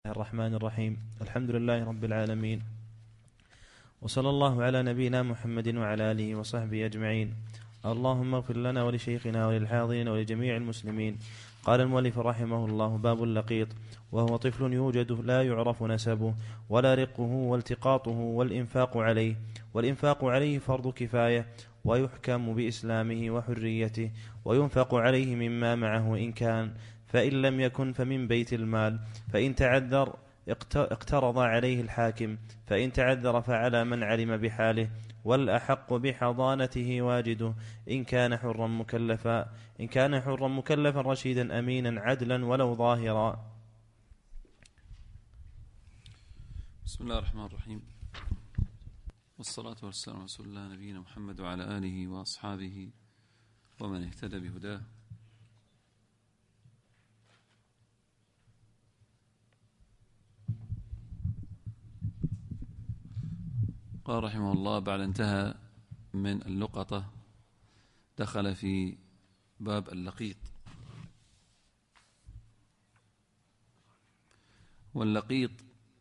الرحمن الرحيم. الحمد لله رب العالمين، وصلى الله على نبينا محمد وعلى آله وصحبه أجمعين. اللهم اغفر لنا ولشيخنا وللحاضرين ولجميع المسلمين. قال المؤلف رحمه الله: باب اللقيط، وهو طفل يوجد لا يعرف نسبه ولا رقه والتقاطه والإنفاق عليه فرض كفاية، ويحكم بإسلامه وحريته، وينفق عليه مما معه إن كان، فإن لم يكن فمن بيت المال، فإن تعذر اقترض عليه الحاكم، فإن تعذر فعلى من علم بحاله، والأحق بحضانته واجده إن كان حرا مكلفا رشيدا أمينا عدلا ولو ظاهرا. بسم الله الرحمن الرحيم، والصلاة والسلام على رسول الله نبينا محمد وعلى آله وأصحابه ومن اهتدى بهداه. قال رحمه الله: بعد انتهى من اللقطة دخل في باب اللقيط. واللقيط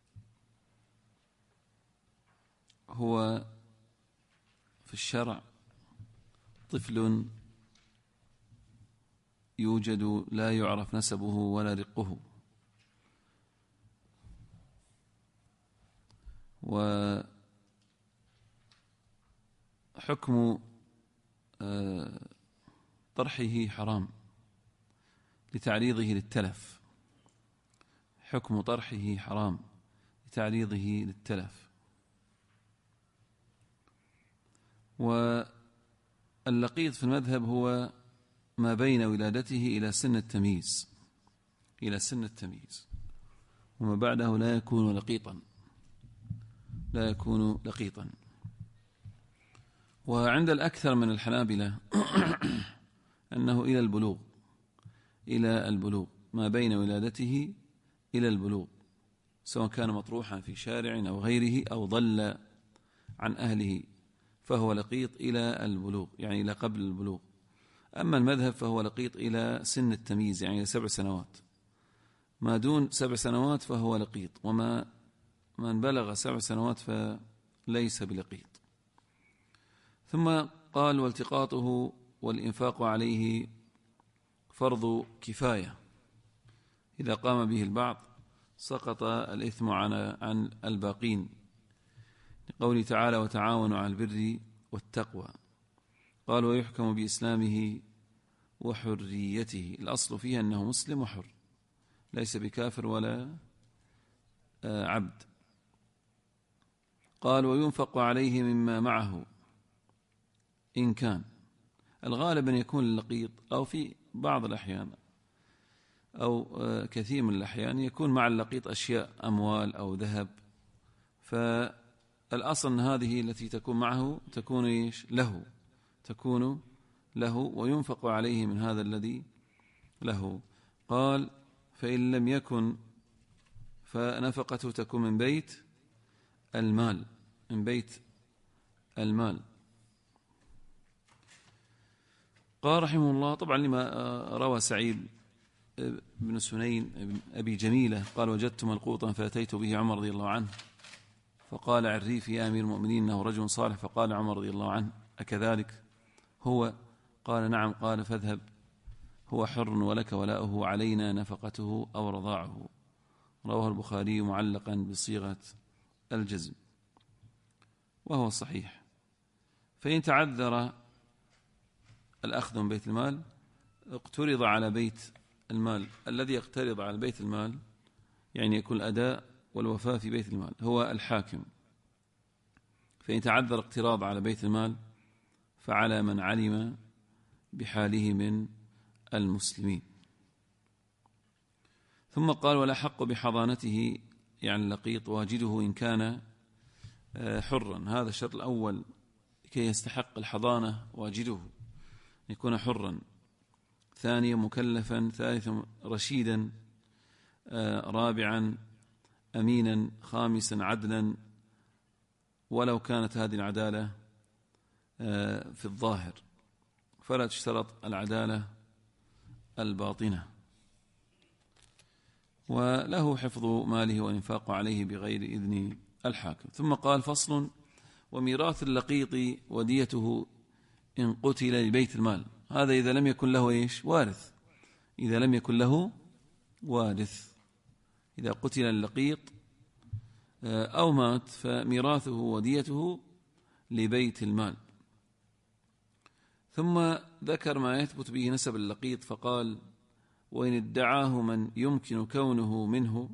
هو في الشرع طفل يوجد لا يعرف نسبه ولا رقه، وحكم طرحه حرام لتعريضه للتلف. حكم طرحه حرام لتعريضه للتلف. واللقيط في المذهب هو ما بين ولادته إلى سن التمييز، وما بعده لا يكون لقيطا. وعند الأكثر من الحنابلة أنه إلى البلوغ، ما بين ولادته إلى البلوغ، سواء كان مطروحا في شارع أو غيره أو ضل عن أهله، فهو لقيط إلى البلوغ، يعني إلى قبل البلوغ. أما المذهب فهو لقيط إلى سن التمييز، يعني 7 سنوات. ما دون 7 سنوات فهو لقيط، وما من بلغ 7 سنوات فليس بلقيط. ثم قال: والتقاطه والإنفاق عليه فرض كفاية، إذا قام به البعض سقط الإثم عن الباقين، لقوله تعالى: وتعاونوا على البر والتقوى. قال: ويحكم بإسلامه وحريته. الأصل فيها أنه مسلم وحر، ليس بكافر ولا عبد. قال: وينفق عليه مما معه إن كان. الغالب أن يكون اللقيط، أو في بعض الأحيان أو كثير من الأحيان يكون مع اللقيط أشياء، أموال أو ذهب، فالأصل أن هذه التي تكون معه تكون له وينفق عليه من هذا الذي له. قال: فإن لم يكن فنفقته تكون من بيت المال. قال رحمه الله: طبعا لما روى سعيد بن سنين بن أبي جميلة قال: وجدت ملقوطا فأتيت به عمر رضي الله عنه، فقال: عريفي يا أمير المؤمنين إنه رجل صالح. فقال عمر رضي الله عنه: أكذلك هو؟ قال: نعم. قال: فاذهب، هو حر ولك ولاؤه، علينا نفقته أو رضاعه. رواه البخاري معلقا بصيغة الجزم، وهو صحيح. فإن تعذر الأخذ من بيت المال اقترض على بيت المال. الذي يقترض على بيت المال يعني يكون الأداء والوفاء في بيت المال هو الحاكم. فإن تعذر اقتراض على بيت المال فعلى من علم بحاله من المسلمين. ثم قال: ولا حق بحضانته، يعني اللقيط واجده إن كان حرا. هذا الشرط الأول كي يستحق الحضانة، واجده يكون حرا. ثانيا مكلفا. ثالثا رشيدا. رابعا أمينا. خامسا عدلا، ولو كانت هذه العدالة في الظاهر، فلا تشترط العدالة الباطنة. وله حفظ ماله وإنفاق عليه بغير إذن الحاكم. ثم قال: فصل: وميراث اللقيط وديته إن قتل لبيت المال. هذا إذا لم يكن له إيش؟ وارث. إذا لم يكن له وارث، إذا قتل اللقيط أو مات فميراثه وديته لبيت المال. ثم ذكر ما يثبت به نسب اللقيط فقال: وإن ادعاه من يمكن كونه منه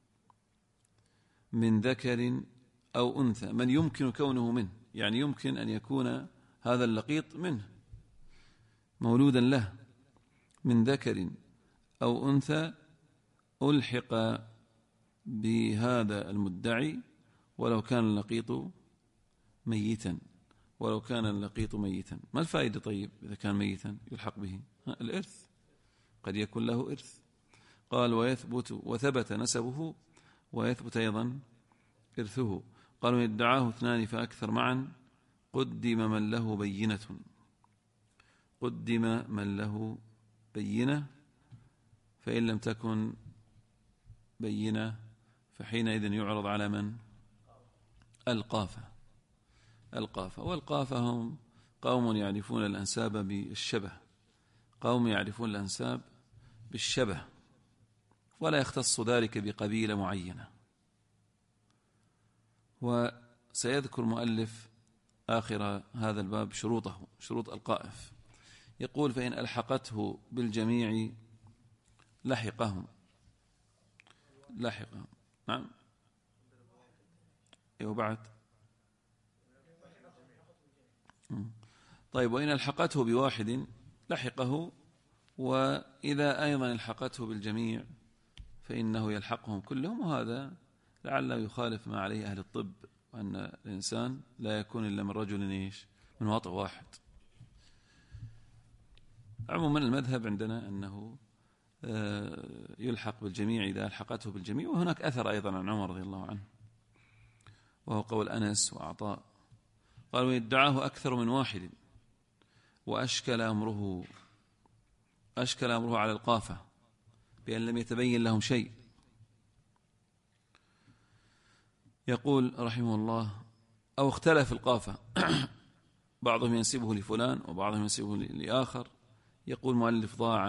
من ذكر أو أنثى. من يمكن كونه منه يعني يمكن أن يكون هذا اللقيط منه مولودا له من ذكر أو أنثى، ألحق بهذا المدعي ولو كان اللقيط ميتا. ولو كان اللقيط ميتا. ما الفائدة طيب إذا كان ميتا يلحق به؟ الإرث، قد يكون له إرث. قال: وثبت نسبه ويثبت أيضا إرثه. قالوا: إن ادعاه اثنان فأكثر معا قدم من له بينة. قدم من له بينة، فإن لم تكن بينة فحينئذ يعرض على من؟ القافة. والقافة هم قوم يعرفون الأنساب بالشبه، قوم يعرفون الأنساب بالشبه، ولا يختص ذلك بقبيلة معينة. وسيذكر مؤلف آخر هذا الباب شروطه، شروط القائف. يقول: فإن ألحقته بالجميع لحقهم. نعم. وبعد طيب: وإن ألحقته بواحد لحقه، وإذا أيضا ألحقته بالجميع فإنه يلحقهم كلهم. وهذا لعله يخالف ما عليه أهل الطب، وأن الإنسان لا يكون إلا من رجل من وطء واحد. عموما المذهب عندنا أنه يلحق بالجميع إذا ألحقته بالجميع. وهناك أثر أيضا عن عمر رضي الله عنه، وهو قول أنس وعطاء. قال: ويدعاه أكثر من واحد وأشكل أمره على القافة بأن لم يتبين لهم شيء. يقول رحمه الله: أو اختلف القافة بعضهم ينسبه لفلان وبعضهم ينسبه لآخر. يقول مؤلف: ضاع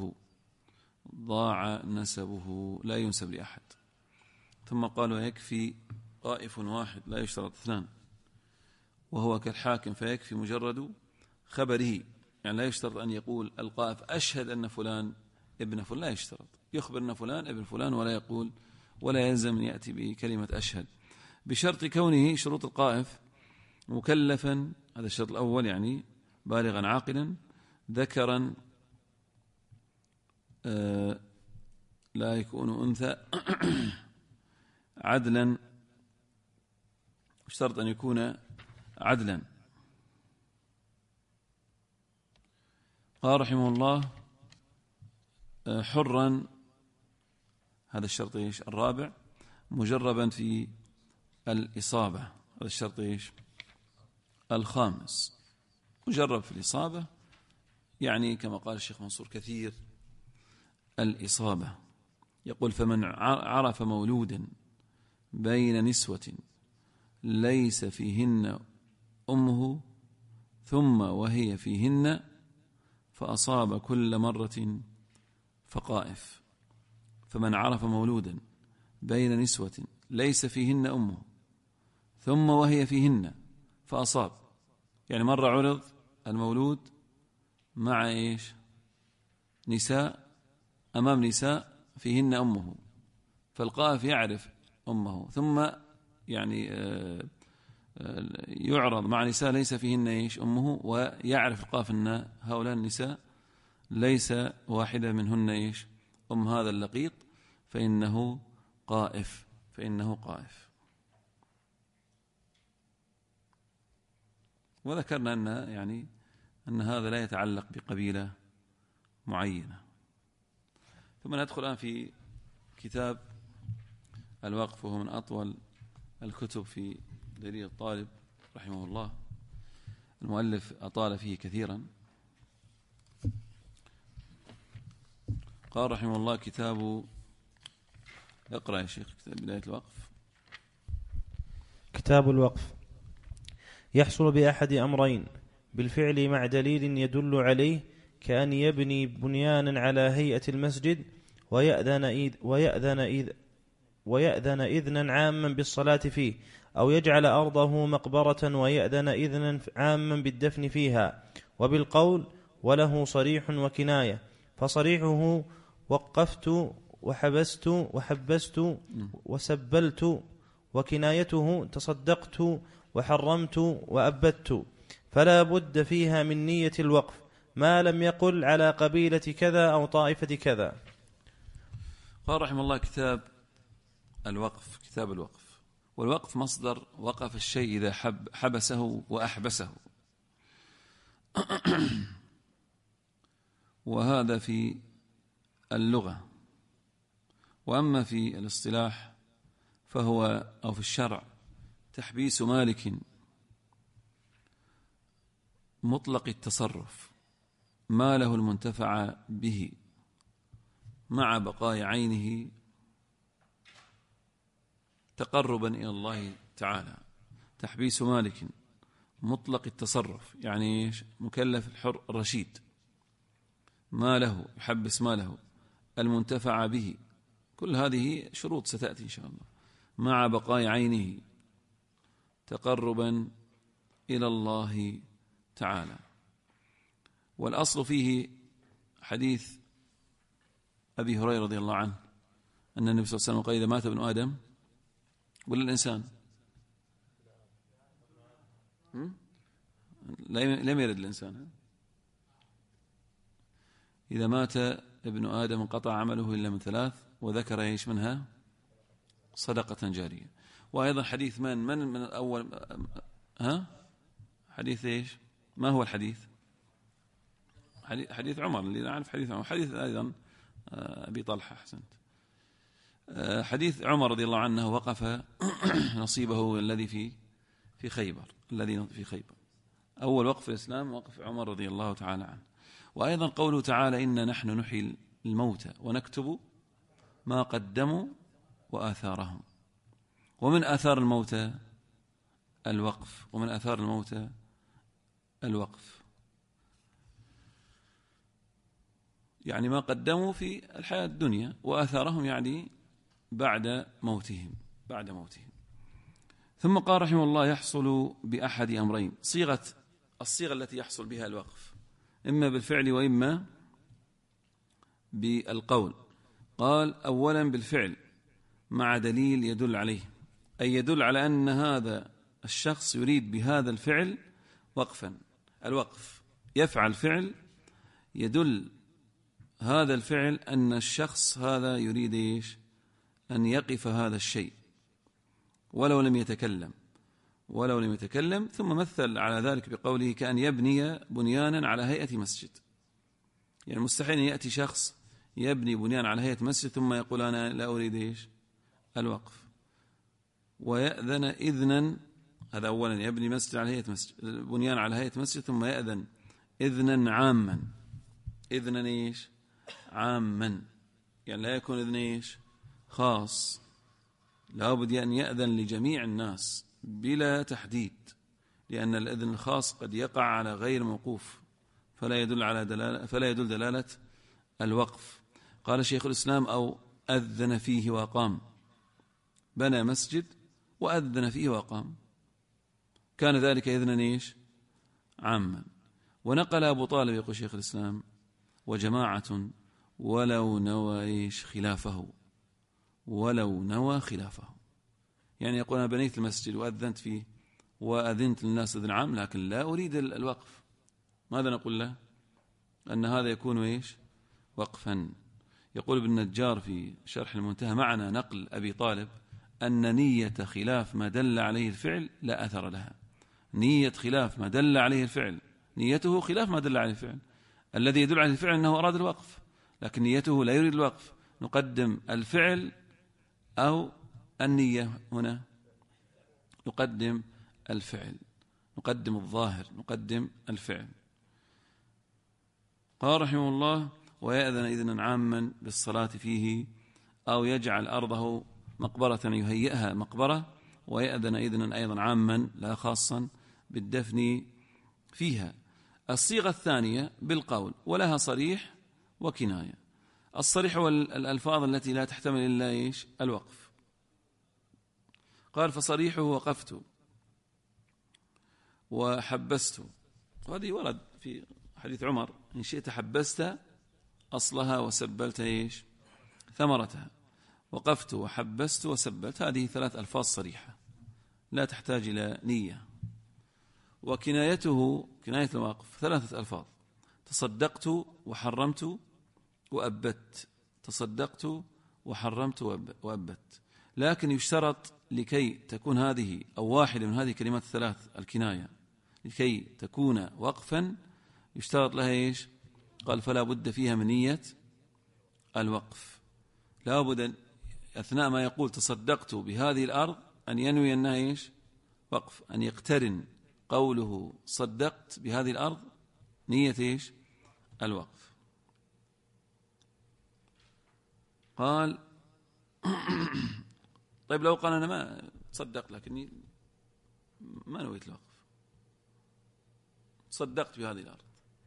نسبه لا ينسب لأحد. ثم قال: ويكفي قائف واحد لا يشترط اثنان، وهو كالحاكم فيكفي مجرد خبره. يعني لا يشترط أن يقول القائف أشهد أن فلان ابن فلان، لا يشترط. يخبر أن فلان ابن فلان ولا يقول ولا يلزم أن يأتي بكلمة أشهد، بشرط كونه شروط القائف مكلفا. هذا الشرط الأول، يعني بالغا عاقلا ذكرا لا يكون أنثى عدلا، اشترط أن يكون عدلا. قال رحمه الله: حرا. هذا الشرط الرابع. مجربا في الإصابة. هذا الشرط الخامس. مجرب في الإصابة، يعني كما قال الشيخ منصور كثير الإصابة. يقول: فمن عرف مولودا بين نسوة ليس فيهن أمه ثم وهي فيهن فأصاب كل مرة فقائف. فمن عرف مولودا بين نسوة ليس فيهن أمه ثم وهي فيهن فأصاب، يعني مرة عرض المولود مع نساء، أمام نساء فيهن أمه، فالقائف يعرف أمه، ثم يعني يعرض مع نساء ليس فيهن أمه، ويعرف القائف أن هؤلاء النساء ليس واحدة منهن أم هذا اللقيط، فإنه قائف. وذكرنا أن هذا لا يتعلق بقبيلة معينة. ثم ندخل الآن في كتاب الوقف، وهو من أطول الكتب في دليل الطالب رحمه الله. المؤلف أطال فيه كثيرا. قال رحمه الله: كتاب اقرأ يا شيخ بداية الوقف. كتاب الوقف. يحصل بأحد أمرين: بالفعل مع دليل يدل عليه، كأن يبني بنيانا على هيئة المسجد ويأذن إذنا عاما بالصلاة فيه، أو يجعل أرضه مقبرة ويأذن إذنا عاما بالدفن فيها. وبالقول: وله صريح وكناية، فصريحه وقفت وحبست وسبلت، وكنايته تصدقت وحرمت وأبدت. فلا بد فيها من نية الوقف، ما لم يقل على قبيلة كذا أو طائفة كذا. قال رحمه الله: كتاب الوقف. كتاب الوقف. والوقف مصدر وقف الشيء إذا حبسه وأحبسه. وهذا في اللغة. وأما في الاصطلاح فهو، أو في الشرع، تحبيس مالك مطلق التصرف ماله المنتفع به مع بقاء عينه تقربا إلى الله تعالى. تحبيس مالك مطلق التصرف، يعني مكلف الحر الرشيد، ماله يحبس ماله المنتفع به، كل هذه شروط ستأتي إن شاء الله، مع بقاء عينه تقربا إلى الله تعالى. والأصل فيه حديث أبي هريرة رضي الله عنه أن النبي صلى الله عليه وسلم قال: إذا مات ابن آدم ولا الإنسان لم يرد الإنسان، إذا مات ابن آدم انقطع عمله إلا من ثلاث، وذكر ايش منها؟ صدقة جارية. وأيضا حديث من الأول؟ حديث ايش؟ ما هو الحديث؟ حديث عمر، اللي نعرف حديث عمر. حديث أيضا أبي طلحة، أحسنت. حديث عمر رضي الله عنه وقف نصيبه الذي في خيبر، الذي في خيبر. أول وقف الإسلام وقف عمر رضي الله تعالى عنه. وأيضا قوله تعالى: إنا نحن نحيي الموتى ونكتب ما قدموا وآثارهم. ومن آثار الموتى الوقف، ومن آثار الموتى الوقف، يعني ما قدموا في الحياة الدنيا، وآثارهم يعني بعد موتهم. ثم قال رحمه الله: يحصل بأحد أمرين. الصيغة التي يحصل بها الوقف إما بالفعل وإما بالقول. قال: أولا بالفعل مع دليل يدل عليه، أي يدل على أن هذا الشخص يريد بهذا الفعل وقفا. الوقف يفعل فعل يدل هذا الفعل أن الشخص هذا يريد إيش؟ أن يقف هذا الشيء ولو لم يتكلم. ثم مثل على ذلك بقوله: كأن يبني بنيانا على هيئة مسجد. يعني مستحيل أن يأتي شخص يبني بنيان على هيئة مسجد ثم يقول: أنا لا أريد إيش؟ الوقف. ويأذن إذنا، هذا أولا، يبني مسجد على هيئة مسجد، بنيان على هيئة مسجد، ثم يأذن إذنا عاما. إذنا إيش؟ عاما، يعني لا يكون إذن إيش؟ خاص، لا بد أن يأذن لجميع الناس بلا تحديد، لأن الإذن الخاص قد يقع على غير موقوف، فلا يدل دلالة الوقف. قال شيخ الإسلام: أو أذن فيه وأقام، بنى مسجد وأذن فيه وأقام، كان ذلك إذنا إيش؟ عاما. ونقل أبو طالب يقول شيخ الإسلام: وجماعة ولو نوى إيش؟ خلافه، ولو نوى خلافه. يعني يقول: أنا بنيت المسجد وأذنت فيه وأذنت للناس إذن عام، لكن لا أريد الوقف. ماذا نقول له؟ أن هذا يكون إيش؟ وقفا. يقول ابن النجار في شرح المنتهى: معنى نقل أبي طالب أن نية خلاف ما دل عليه الفعل لا أثر لها. نية خلاف ما دل عليه الفعل، نيته خلاف ما دل عليه الفعل. الذي يدل عليه الفعل أنه أراد الوقف، لكن نيته لا يريد الوقف. نقدم الفعل أو النية؟ هنا نقدم الفعل، نقدم الظاهر، نقدم الفعل. قال رحمه الله: ويأذن إذنا عاما بالصلاة فيه، أو يجعل أرضه مقبرة يهيئها مقبرة، ويأذن إذنا أيضا عاما لا خاصا بالدفن فيها. الصيغة الثانية بالقول، ولها صريح وكناية. الصريح هو الألفاظ التي لا تحتمل إلا إيش؟ الوقف. قال فصريحه وقفت وحبست، وهذه ورد في حديث عمر: إن شئت حبست أصلها وسبلت إيش؟ ثمرتها. وقفت وحبست وسبلت، هذه 3 ألفاظ صريحة لا تحتاج إلى نية. وكنايته، كناية الوقف 3 ألفاظ: تصدقت وحرمت وأبت. تصدقت وحرمت وأبت. لكن يشترط لكي تكون هذه أو واحدة من هذه الكلمات ال3 الكناية لكي تكون وقفا يشترط لها إيش؟ قال فلا بد فيها من نية الوقف. لا بد أثناء ما يقول تصدقت بهذه الأرض أن ينوي أنها إيش؟ وقف، أن يقترن قوله صدقت بهذه الأرض نية إيش؟ الوقف. قال طيب لو قال أنا ما تصدق لكني ما نويت الوقف، صدقت بهذه الأرض،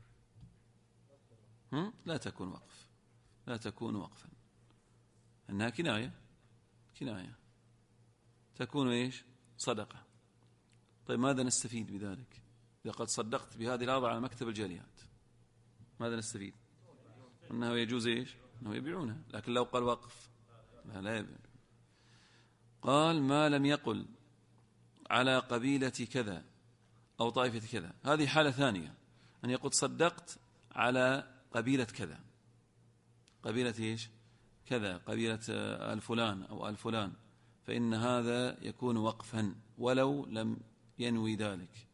لا تكون وقف، لا تكون وقفا، أنها كناية تكون إيش؟ صدقة. طيب ماذا نستفيد بذلك؟ إذا قد صدقت بهذه الأرض على مكتب الجاليات ماذا نستفيد؟ أنه يجوز إيش؟ أنه يبيعونها. لكن لو قال وقف لا يبيع. قال ما لم يقل على قبيلة كذا أو طائفة كذا، هذه حالة ثانية، أن يقول صدقت على قبيلة كذا، قبيلة إيش؟ كذا، قبيلة الفلان أو الفلان، فإن هذا يكون وقفا ولو لم ينوي ذلك.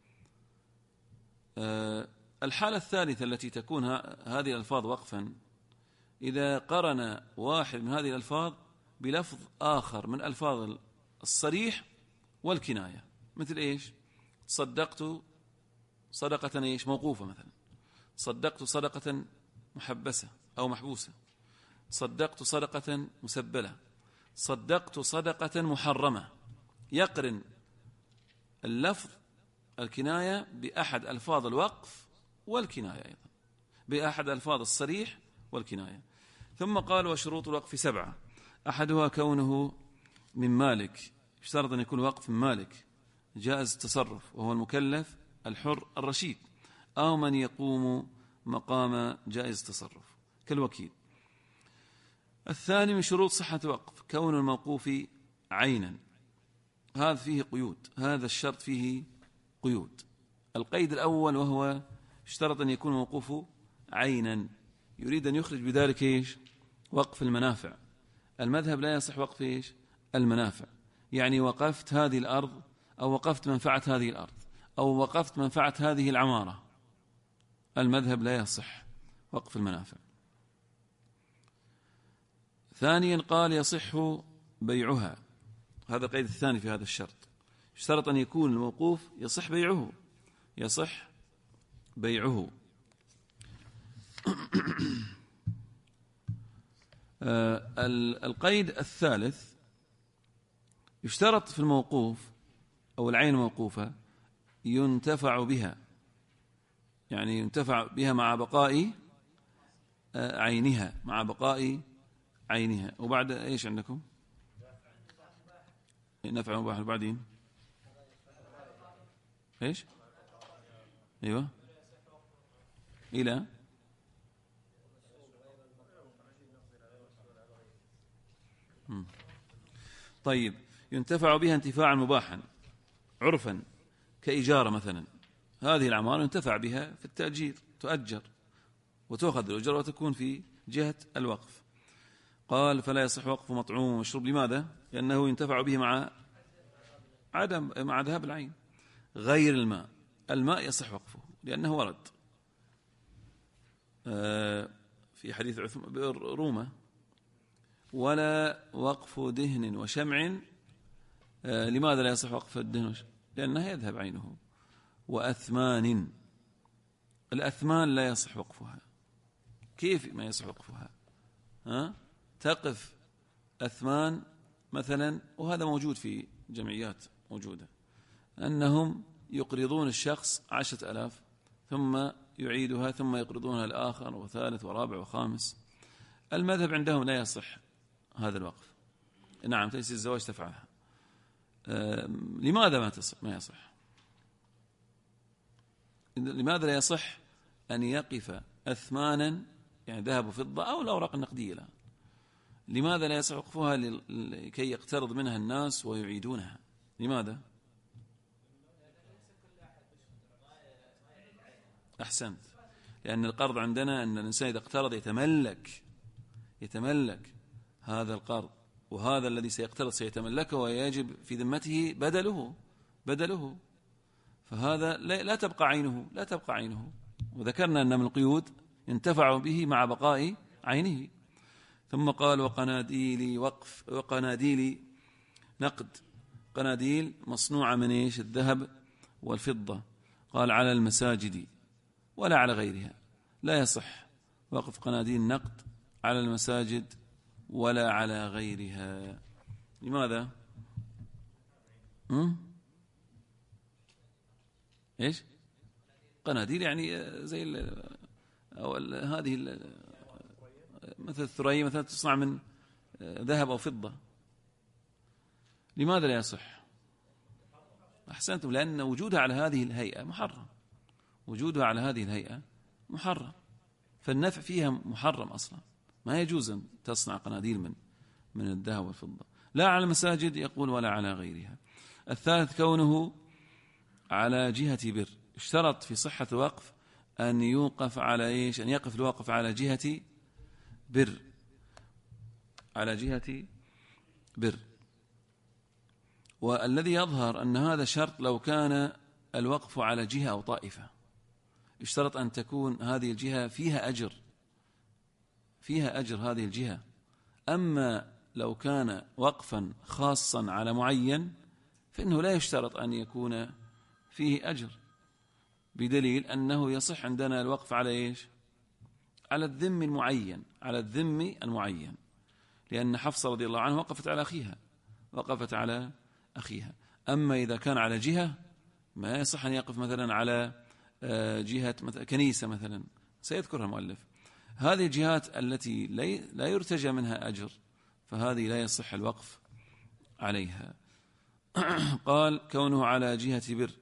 الحالة الثالثة التي تكون هذه الألفاظ وقفا إذا قرن واحد من هذه الألفاظ بلفظ آخر من ألفاظ الصريح والكناية، مثل إيش؟ صدقت صدقة إيش؟ موقوفة مثلا، صدقت صدقة محبسة أو محبوسة، صدقت صدقة مسبلة، صدقت صدقة محرمة. يقرن اللفظ الكناية بأحد ألفاظ الوقف والكناية أيضا، بأحد ألفاظ الصريح والكناية. ثم قال وشروط الوقف 7: أحدها كونه من مالك، يشترط أن يكون وقف من مالك جائز التصرف وهو المكلف الحر الرشيد، أو من يقوم مقام جائز التصرف كالوكيل. الثاني من شروط صحة الوقف كون الموقوف عينا، هذا فيه قيود، هذا الشرط فيه قيود. القيد الأول وهو اشترط أن يكون موقوف عينا، يريد أن يخرج بذلك إيش؟ وقف المنافع. المذهب لا يصح وقف إيش؟ المنافع، يعني وقفت هذه الأرض أو وقفت منفعة هذه الأرض أو وقفت منفعة هذه العمارة، المذهب لا يصح وقف المنافع. ثانيا قال يصح بيعها، هذا القيد الثاني في هذا الشرط، اشترط أن يكون الموقوف يصح بيعه، يصح بيعه. القيد الثالث يشترط في الموقوف أو العين الموقوفة ينتفع بها، يعني ينتفع بها مع بقاء عينها، مع بقاء عينها. وبعد إيش عندكم؟ نفع مباح. وبعدين إيش؟ أيوة إلى طيب ينتفع بها انتفاعا مباحا عرفا كإجارة مثلا، هذه العمارة ينتفع بها في التأجير، تؤجر وتأخذ الأجرة وتكون في جهة الوقف. قال فلا يصح وقف مطعوم ومشروب. لماذا؟ لأنه ينتفع به مع ذهاب العين. غير الماء يصح وقفه لأنه ورد في حديث رومة: ولا وقف دهن وشمع. لماذا لا يصح وقف الدهن وشمع؟ لأنه يذهب عينه. وأثمان، الأثمان لا يصح وقفها. كيف ما يصح وقفها؟ تقف أثمان مثلا، وهذا موجود في جمعيات موجودة، أنهم يقرضون الشخص 10,000 ثم يعيدها ثم يقرضونها الآخر وثالث ورابع وخامس. المذهب عندهم لا يصح هذا الوقف. نعم، تيسير الزواج تفعلها. لماذا ما يصح؟ لماذا لا يصح أن يقف أثمانا، يعني ذهب وفضة أو الأوراق النقدية لها؟ لماذا لا يصح وقفها لكي يقترض منها الناس ويعيدونها؟ لماذا؟ أحسنت. لأن القرض عندنا أن الإنسان إذا اقترض يتملك هذا القرض، وهذا الذي سيقترض سيتملكه ويجب في ذمته بدله، فهذا لا تبقى عينه. وذكرنا أن من القيود ينتفع به مع بقاء عينه. ثم قال وقناديل وقف وقناديل نقد. قناديل مصنوعة من إيش؟ الذهب والفضة. قال على المساجد ولا على غيرها. لا يصح وقف قناديل نقد على المساجد ولا على غيرها. لماذا؟ إيش؟ قناديل يعني زي هذه مثل الثريا مثلا تصنع من ذهب أو فضة. لماذا لا يصح؟ أحسنتم، لأن وجودها على هذه الهيئة محرم. فالنفع فيها محرم أصلا، ما يجوز أن تصنع قناديل من الذهب والفضة. لا على المساجد يقول ولا على غيرها. الثالث كونه على جهة بر. اشترط في صحة الوقف أن يوقف على إيش؟ أن يقف الواقف على جهة بر. والذي يظهر أن هذا شرط لو كان الوقف على جهة أو طائفة. اشترط أن تكون هذه الجهة فيها أجر هذه الجهة. أما لو كان وقفا خاصا على معين فإنه لا يشترط أن يكون فيه أجر، بدليل أنه يصح عندنا الوقف على إيش؟ على الذم المعين، لأن حفصة رضي الله عنها وقفت على أخيها. أما إذا كان على جهة ما يصح أن يقف مثلا على جهة كنيسة مثلا، سيذكرها المؤلف. هذه الجهات التي لا يرتجى منها أجر فهذه لا يصح الوقف عليها. قال كونه على جهة بر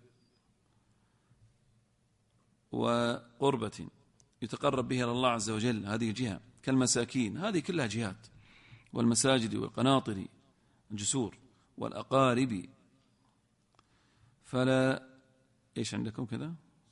وقربة يتقرب بها إلى الله عز وجل، هذه جهة كالمساكين، هذه كلها جهات، والمساجد والقناطر الجسور والأقارب. فلا إيش عندكم كذا؟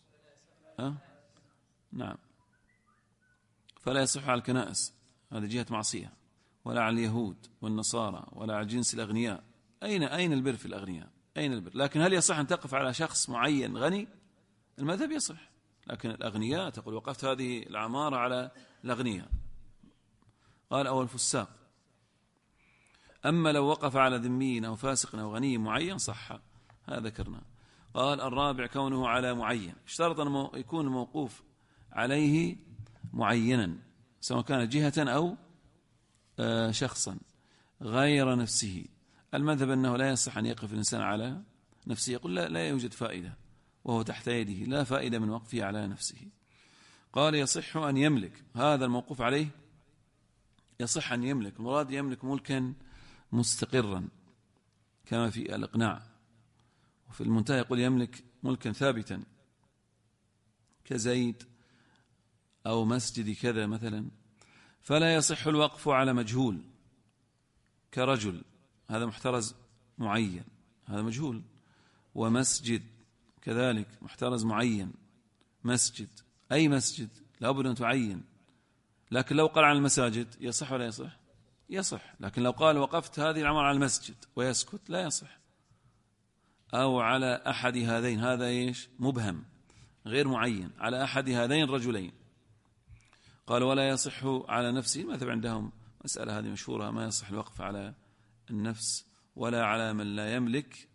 نعم. فلا يصح على الكنائس، هذه جهة معصية، ولا على اليهود والنصارى، ولا على جنس الأغنياء. أين البر في الأغنياء؟ أين البر؟ لكن هل يصح أن تقف على شخص معين غني؟ المذهب يصح، لكن الأغنياء تقول وقفت هذه العمارة على الأغنياء. قال أو الفساق. أما لو وقف على ذمي أو فاسق أو غني معين صح، هذا ذكرنا. قال الرابع كونه على معين. اشترط أن يكون موقوف عليه معينا، سواء كان جهة أو شخصا غير نفسه. المذهب أنه لا يصح أن يقف الإنسان على نفسه، يقول لا يوجد فائدة وهو تحت يده، لا فائدة من وقفه على نفسه. قال يصح أن يملك، هذا الموقوف عليه يصح أن يملك. المراد يملك ملكا مستقرا كما في الإقناع، وفي المنتهى يقول يملك ملكا ثابتا كزيد أو مسجد كذا مثلا. فلا يصح الوقف على مجهول كرجل، هذا محترز معين، هذا مجهول. ومسجد كذلك محترز معين، مسجد أي مسجد لابد أن تعين. لكن لو قال عن المساجد يصح ولا يصح؟ يصح. لكن لو قال وقفت هذه العمارة على المسجد ويسكت لا يصح. أو على أحد هذين، هذا إيش؟ مبهم غير معين، على أحد هذين الرجلين. قال ولا يصح على نفسه. المذهب عندهم مسألة هذه مشهورة، ما يصح الوقف على النفس ولا على من لا يملك،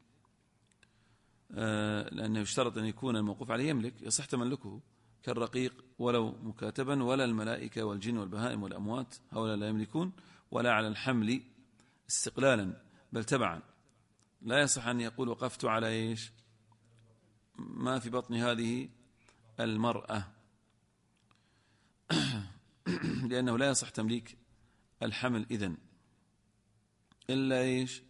لأنه يشترط أن يكون الموقوف عليه يملك، يصح تملكه كالرقيق ولو مكاتبا. ولا الملائكة والجن والبهائم والأموات هؤلاء لا يملكون. ولا على الحمل استقلالا بل تبعا. لا يصح أن يقول وقفت على إيش ما في بطن هذه المرأة لأنه لا يصح تمليك الحمل إذن إلا إيش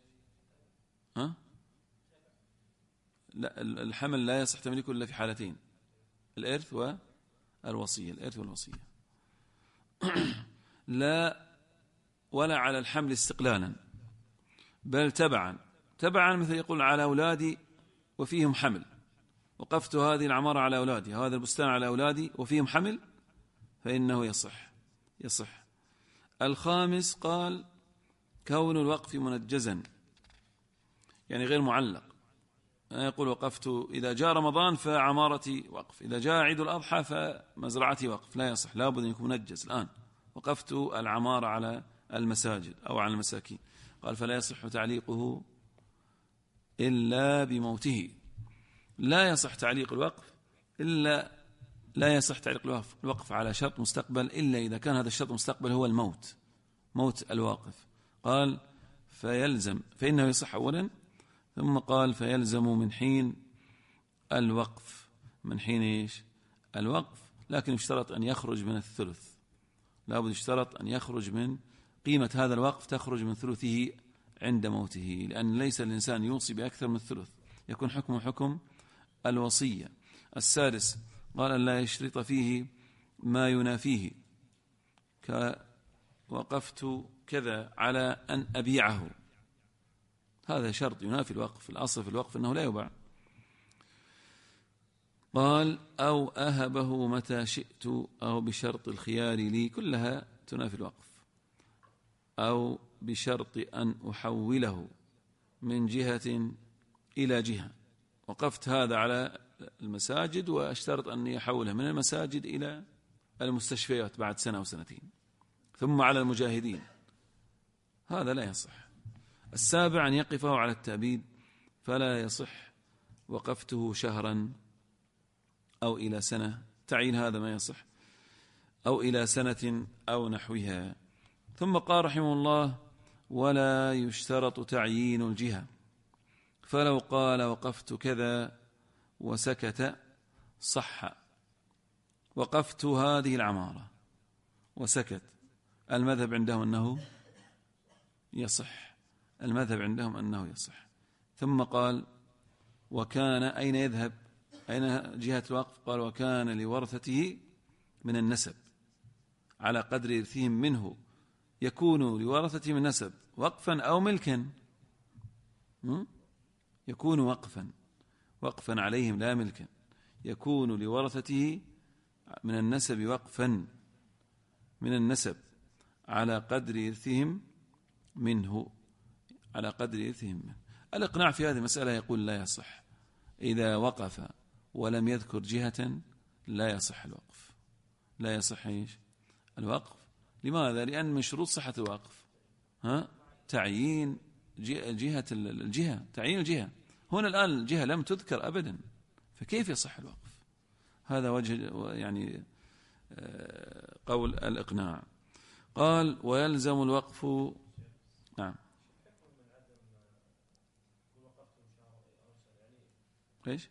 لا، الحمل لا يصح تمليكه إلا في حالتين: الإرث والوصية. الإرث والوصية لا، ولا على الحمل استقلالا بل تبعا. مثل يقول على أولادي وفيهم حمل، وقفت هذه العمارة على أولادي، هذا البستان على أولادي وفيهم حمل، فإنه يصح. الخامس قال كون الوقف منجزا، يعني غير معلق. يقول وقفت إذا جاء رمضان فعمارتي وقف، إذا جاء عيد الأضحى فمزرعتي وقف. لا يصح، لابد أن يكون منجز. الآن وقفت العمارة على المساجد أو على المساكين، قال فلا يصح تعليقه إلا بموته. لا يصح تعليق الوقف لا يصح تعليق الوقف على شرط مستقبل إلا إذا كان هذا الشرط المستقبل هو موت الواقف. قال فإنه يصح أولا، ثم قال فيلزم من حين الوقف. من حين إيش الوقف؟ لكن يشترط أن يخرج من الثلث، لابد يشترط أن يخرج من قيمة هذا الوقف، تخرج من ثلثه عند موته، لأن ليس الإنسان يوصي بأكثر من الثلث، يكون حكمه حكم الوصية. السادس قال أن لا يشترط فيه ما ينافيه، كوقفت كذا على أن أبيعه، هذا شرط ينافي الوقف. الأصل في الوقف أنه لا يباع. قال أو أهبه متى شئت أو بشرط الخيار لي، كلها تنافي الوقف. أو بشرط أن أحوله من جهة إلى جهة، وقفت هذا على المساجد واشترط أن يحوله من المساجد إلى المستشفيات بعد سنة أو سنتين، ثم على المجاهدين، هذا لا يصح. السابع أن يقفه على التأبيد، فلا يصح وقفته شهرا أو إلى سنة، تعيين هذا ما يصح، أو إلى سنة أو نحوها. ثم قال رحمه الله ولا يشترط تعيين الجهة، فلو قال وقفت كذا وسكت صح. وقفت هذه العمارة وسكت، المذهب عندهم أنه يصح، المذهب عندهم أنه يصح. ثم قال وكان أين يذهب، أين جهة الوقف؟ قال وكان لورثته من النسب على قدر إرثهم منه، يكون لورثته من نسب وقفا أو ملكا، يكون وقفا عليهم لا ملكا، يكون لورثته من النسب وقفا من النسب على قدر إرثهم منه، على قدر إرثهم منه. الإقناع في هذه المسألة يقول لا يصح، إذا وقف ولم يذكر جهة لا يصح الوقف، لا يصح الوقف. لماذا؟ لأن من شروط صحة الوقف تعيين جهة الجهة، تعيين الجهة. هنا الآن الجهة لم تذكر أبدا، فكيف يصح الوقف؟ هذا وجه يعني قول الإقناع. قال ويلزم الوقف. نعم. ايش؟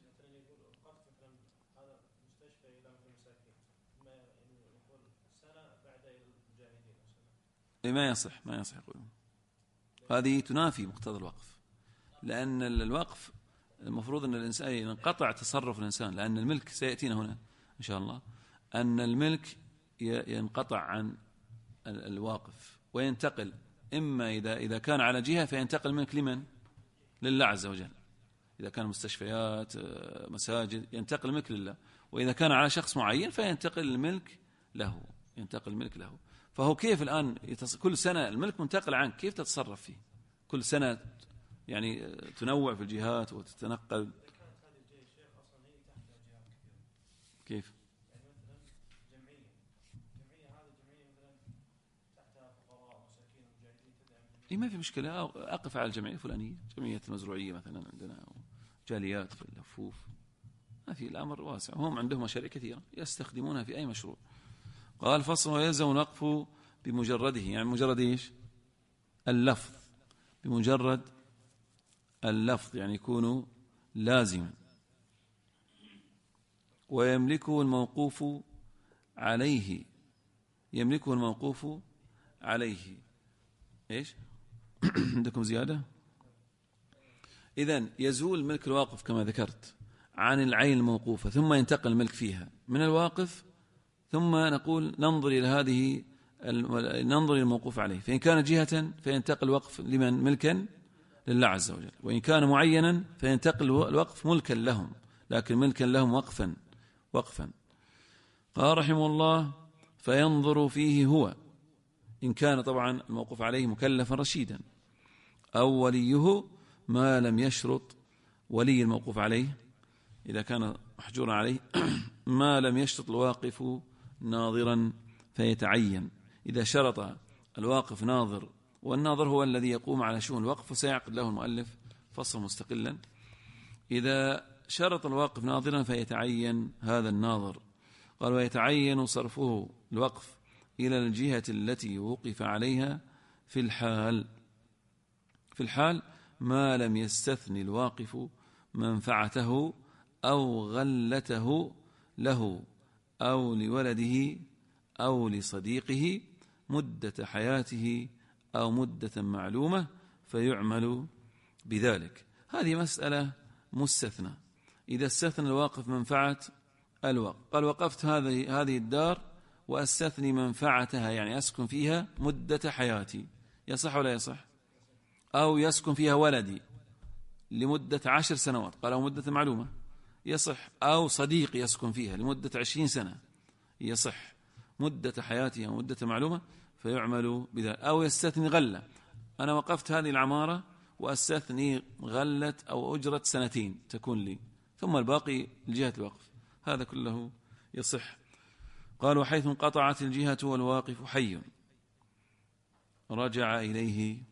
ما يصح يقولون هذه تنافي مقتضى الوقف، لأن الوقف المفروض أن الإنسان ينقطع تصرف الإنسان، لأن الملك سيأتينا هنا إن شاء الله أن الملك ينقطع عن الواقف وينتقل، إما إذا كان على جهة فينتقل الملك لمن؟ لله عز وجل. إذا كان مستشفيات مساجد ينتقل الملك لله، وإذا كان على شخص معين فينتقل الملك له، ينتقل الملك له. فهو كيف الآن كل سنة الملك منتقل عنك، كيف تتصرف فيه؟ كل سنة يعني تنوع في الجهات وتتنقل. كيف؟ ما في مشكلة، أقف على الجمعية الفلانية، جمعية المزروعية مثلا عندنا، جاليات في اللفوف، ما في، الأمر واسع، هم عندهم مشاريع كثيرة يستخدمونها في أي مشروع. قال فصل ويلزم الوقف بمجرده، يعني مجرد إيش؟ اللفظ، بمجرد اللفظ، يعني يكون لازما. ويملكه الموقوف عليه، يملكه الموقوف عليه. إيش عندكم زيادة؟ إذن يزول ملك الواقف كما ذكرت عن العين الموقوفة، ثم ينتقل الملك فيها من الواقف، ثم نقول ننظر إلى هذه، ننظر إلى الموقوف عليه، فإن كان جهة فينتقل الوقف لمن؟ ملكا لله عز وجل. وإن كان معينا فينتقل الوقف ملكا لهم، لكن ملكا لهم وقفا. قال رحمه الله: فينظر فيه هو، إن كان طبعا الموقوف عليه مكلفا رشيدا، أو وليه ما لم يشرط ولي الموقوف عليه، إذا كان محجورا عليه ما لم يشرط الواقف ناظرا فيتعين. إذا شرط الواقف ناظر، والناظر هو الذي يقوم على شؤون الوقف، وسيعقد له المؤلف فصل مستقلا. إذا شرط الواقف ناظرا فيتعين هذا الناظر. قال: ويتعين صرفه الوقف إلى الجهة التي وقف عليها في الحال ما لم يستثني الواقف منفعته أو غلته له أو لولده أو لصديقه مدة حياته أو مدة معلومة، فيعمل بذلك. هذه مسألة مستثنى. إذا استثنى الواقف منفعة الوقف، قال: وقفت هذه الدار وأستثني منفعتها، يعني أسكن فيها مدة حياتي، يصح ولا يصح؟ أو يسكن فيها ولدي لمدة 10 سنوات، قال: أو مدة معلومة، يصح. أو صديقي يسكن فيها لمدة 20 سنة، يصح. مدة حياتها ومدة معلومة، فيعمل بذلك. أو يستثني غلة، أنا وقفت هذه العمارة وأستثني غلة أو أجرة 2 تكون لي، ثم الباقي لجهة الوقف، هذا كله يصح. قال: وحيث انقطعت الجهة والواقف حي رجع إليه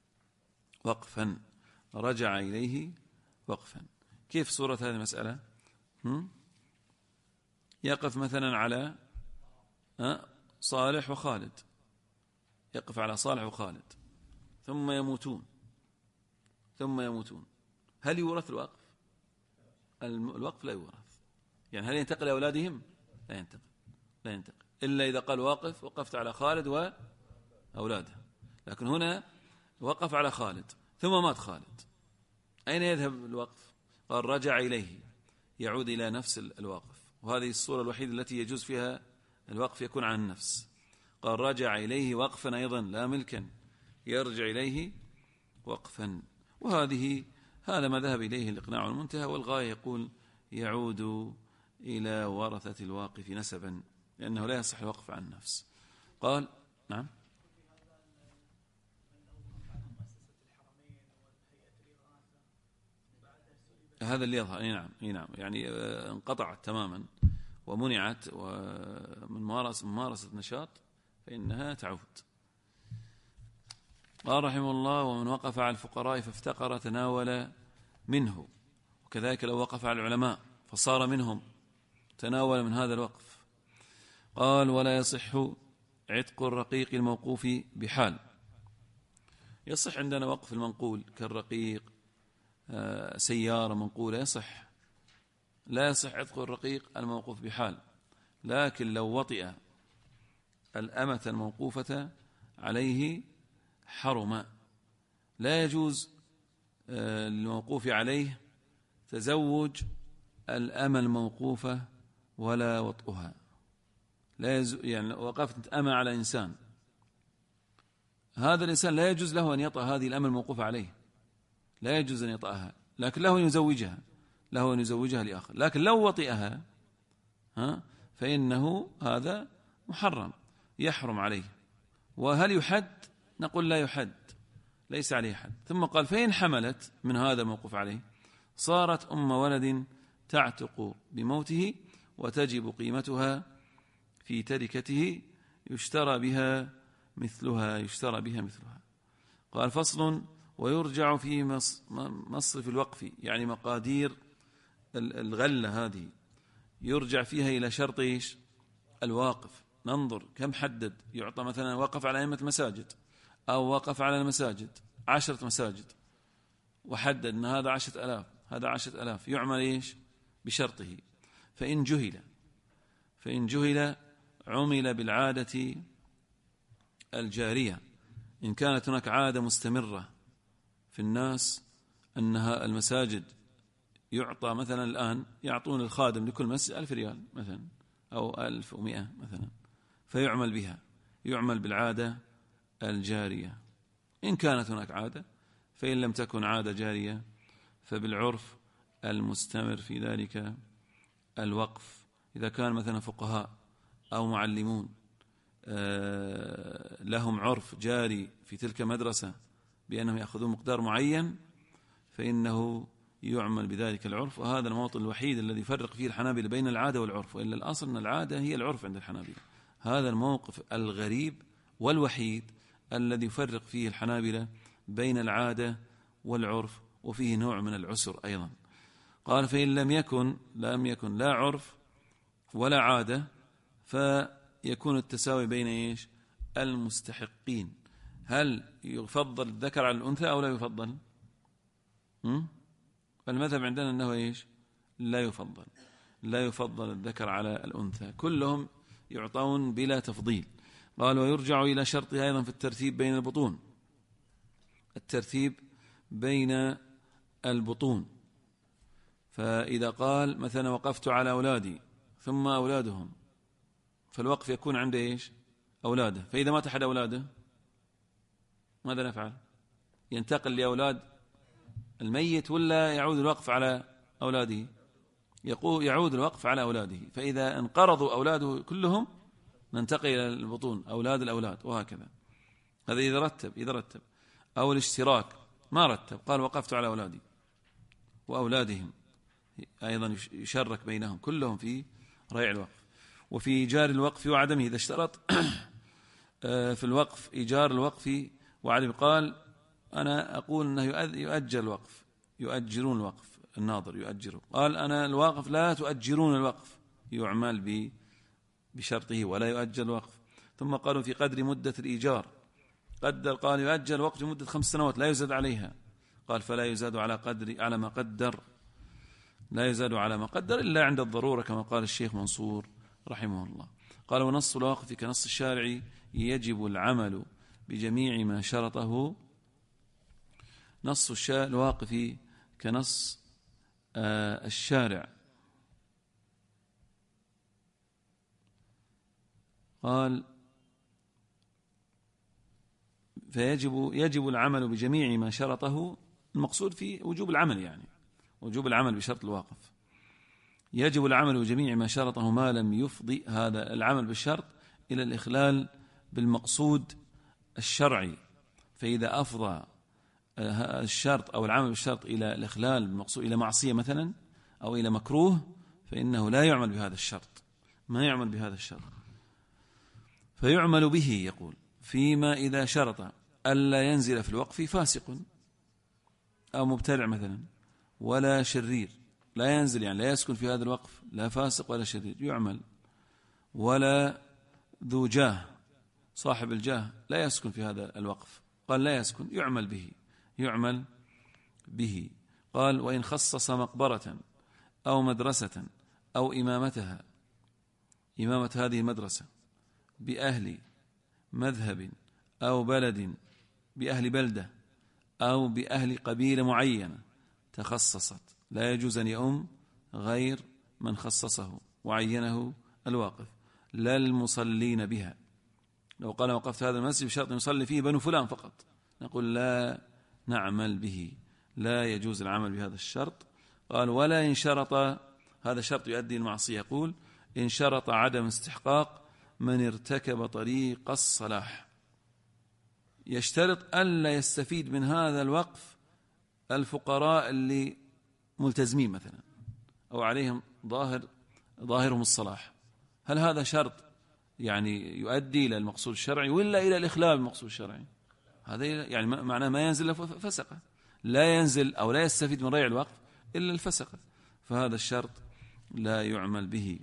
وقفا. كيف صورة هذه المسألة؟ يقف مثلا على صالح وخالد، يقف على صالح وخالد ثم يموتون، هل يورث الوقف؟ الوقف لا يورث. يعني هل ينتقل لأولادهم؟ لا ينتقل إلا إذا قال واقف وقفت على خالد وأولاده. لكن هنا وقف على خالد ثم مات خالد، أين يذهب الوقف؟ قال: رجع إليه، يعود إلى نفس الواقف. وهذه الصورة الوحيدة التي يجوز فيها الوقف يكون عن النفس. قال: رجع إليه وقفا أيضا لا ملكا، يرجع إليه وقفا. هذا ما ذهب إليه الإقناع والمنتهى، والغاية يقول يعود إلى ورثة الواقف نسبا، لأنه لا يصح الوقف عن النفس. قال: نعم. هذا اللي يظهر. نعم. يعني انقطعت تماما ومنعت ومن ممارسة نشاط، فإنها تعود. قال رحمه الله: ومن وقف على الفقراء فافتقر تناول منه، وكذلك لو وقف على العلماء فصار منهم تناول من هذا الوقف. قال: ولا يصح عتق الرقيق الموقوف بحال. يصح عندنا وقف المنقول كالرقيق، سيارة منقولة، يصح. لا يصح عتق الرقيق الموقوف بحال، لكن لو وطئ الأمة الموقوفة عليه حرم. لا يجوز للموقوف عليه تزوج الأمة الموقوفة ولا وطئها. يعني وقفت أمة على إنسان، هذا الإنسان لا يجوز له أن يطأ هذه الأمة الموقوفة عليه، لا يجوز أن يطأها، لكن له أن يزوجها لآخر. لكن لو وطئها فإنه هذا محرم، يحرم عليه. وهل يحد؟ نقول لا يحد، ليس عليه حد. ثم قال: فإن حملت من هذا الموقوف عليه صارت أم ولد تعتق بموته، وتجب قيمتها في تركته، يشترى بها مثلها. قال: فصل: ويرجع في مصرف الوقف، يعني مقادير الغلة هذه يرجع فيها إلى شرط الواقف. ننظر كم حدد، يعطى مثلا وقف على أئمة المساجد أو وقف على المساجد 10 مساجد وحدد أن هذا 10,000 هذا 10,000، يعمل إيش؟ بشرطه. فإن جهل عمل بالعادة الجارية. إن كانت هناك عادة مستمرة في الناس أنها المساجد يعطى مثلا الآن يعطون الخادم لكل مسجد 1000 ريال مثلا أو 1100 مثلا، فيعمل بها، يعمل بالعادة الجارية. إن كانت هناك عادة، فإن لم تكن عادة جارية فبالعرف المستمر في ذلك الوقف. إذا كان مثلا فقهاء أو معلمون لهم عرف جاري في تلك المدرسة بأنهم يأخذون مقدار معين، فإنه يعمل بذلك العرف. وهذا الموطن الوحيد الذي يفرق فيه الحنابلة بين العادة والعرف، وإلا الأصل أن العادة هي العرف عند الحنابلة. هذا الموقف الغريب والوحيد الذي يفرق فيه الحنابلة بين العادة والعرف، وفيه نوع من العسر أيضا. قال فإن لم يكن لا عرف ولا عادة، فيكون التساوي بين إيش؟ المستحقين. هل يفضل الذكر على الأنثى أو لا يفضل؟ المذهب عندنا أنه إيش؟ لا يفضل الذكر على الأنثى، كلهم يعطون بلا تفضيل. قال ويرجع إلى شرطها أيضا في الترتيب بين البطون، الترتيب بين البطون. فإذا قال مثلا وقفت على أولادي ثم أولادهم، فالوقف يكون عند إيش؟ أولاده. فإذا مات أحد أولاده ماذا نفعل؟ ينتقل لأولاد الميت ولا يعود الوقف على أولاده؟ يعود الوقف على أولاده. فإذا انقرضوا أولاده كلهم ننتقل إلى البطون، أولاد الأولاد، وهكذا. هذا إذا رتب. أو الاشتراك ما رتب، قال وقفت على أولادي وأولادهم، أيضا يشرك بينهم كلهم في ريع الوقف. وفي إيجار الوقف وعدمه، إذا اشترط في الوقف إيجار الوقف وعدمه، قال أنا أقول أنه يؤجر الوقف، يؤجرون الوقف، الناظر يؤجره. قال أنا الواقف لا تؤجرون الوقف، يعمل بشرطه ولا يؤجر الوقف. ثم قالوا في قدر مدة الإيجار، قال يؤجر الوقف لمدة 5 سنوات لا يزاد عليها. قال فلا يزاد على ما قدر، لا يزاد على ما قدر إلا عند الضرورة، كما قال الشيخ منصور رحمه الله. قال ونص الواقف كنص الشارع يجب العمل بجميع ما شرطه. نص الواقف كنص الشارع. قال يجب العمل بجميع ما شرطه، المقصود في وجوب العمل، يعني وجوب العمل بشرط الواقف. يجب العمل بجميع ما شرطه ما لم يفضي هذا العمل بالشرط إلى الإخلال بالمقصود الشرعي. فإذا أفضى الشرط أو العمل بالشرط إلى الإخلال بالمقصود إلى معصية مثلا أو إلى مكروه، فإنه لا يعمل بهذا الشرط، ما يعمل بهذا الشرط. فيعمل به، يقول فيما إذا شرط ألا ينزل في الوقف فاسق أو مبتدع مثلا ولا شرير، لا ينزل يعني لا يسكن في هذا الوقف، لا فاسق ولا شرير يعمل، ولا ذو جاه صاحب الجاه لا يسكن في هذا الوقف، قال لا يسكن، يعمل به. قال وإن خصص مقبرة أو مدرسة أو إمامة هذه المدرسة بأهل مذهب أو بلد، بأهل بلدة أو بأهل قبيلة معينة تخصصت، لا يجوز أن يؤم غير من خصصه وعينه الواقف، لا المصلين بها. لو قال وقفت هذا المسجد بشرط يصلي فيه بنو فلان فقط، نقول لا نعمل به، لا يجوز العمل بهذا الشرط. قال ولا إن شرط، هذا شرط يؤدي المعصية، يقول إن شرط عدم استحقاق من ارتكب طريق الصلاح، يشترط ألا يستفيد من هذا الوقف الفقراء اللي ملتزمين مثلا أو عليهم ظاهرهم الصلاح. هل هذا شرط يعني يؤدي إلى المقصود الشرعي ولا إلى الإخلال بالمقصود الشرعي؟ هذا يعني معناه ما ينزل فسقة، لا ينزل أو لا يستفيد من ريع الوقف إلا الفسقة، فهذا الشرط لا يعمل به.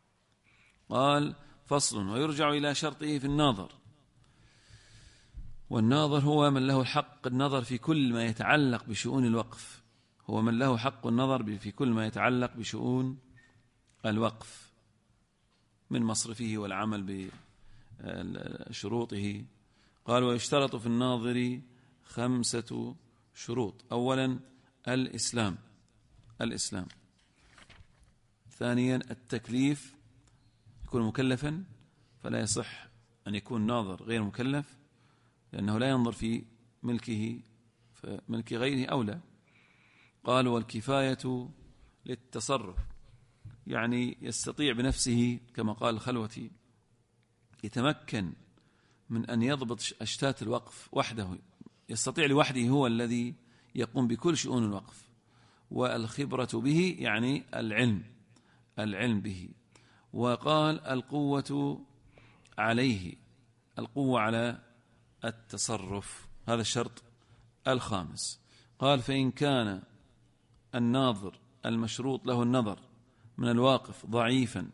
قال فصل ويرجع إلى شرطه في الناظر. والناظر هو من له حق النظر في كل ما يتعلق بشؤون الوقف، هو من له حق النظر في كل ما يتعلق بشؤون الوقف من مصرفه والعمل بشروطه. قال: ويشترط في الناظر 5 شروط. أولا الإسلام، ثانيا التكليف، يكون مكلفا، فلا يصح أن يكون ناظر غير مكلف لأنه لا ينظر في ملكه، فملك غيره أولى. قال: والكفاية للتصرف، يعني يستطيع بنفسه كما قال الخلوتي، يتمكن من أن يضبط أشتات الوقف وحده، يستطيع لوحده، هو الذي يقوم بكل شؤون الوقف. والخبرة به يعني العلم به. وقال: القوة عليه، القوة على التصرف، هذا الشرط الخامس. قال: فإن كان الناظر المشروط له النظر من الواقف ضعيفا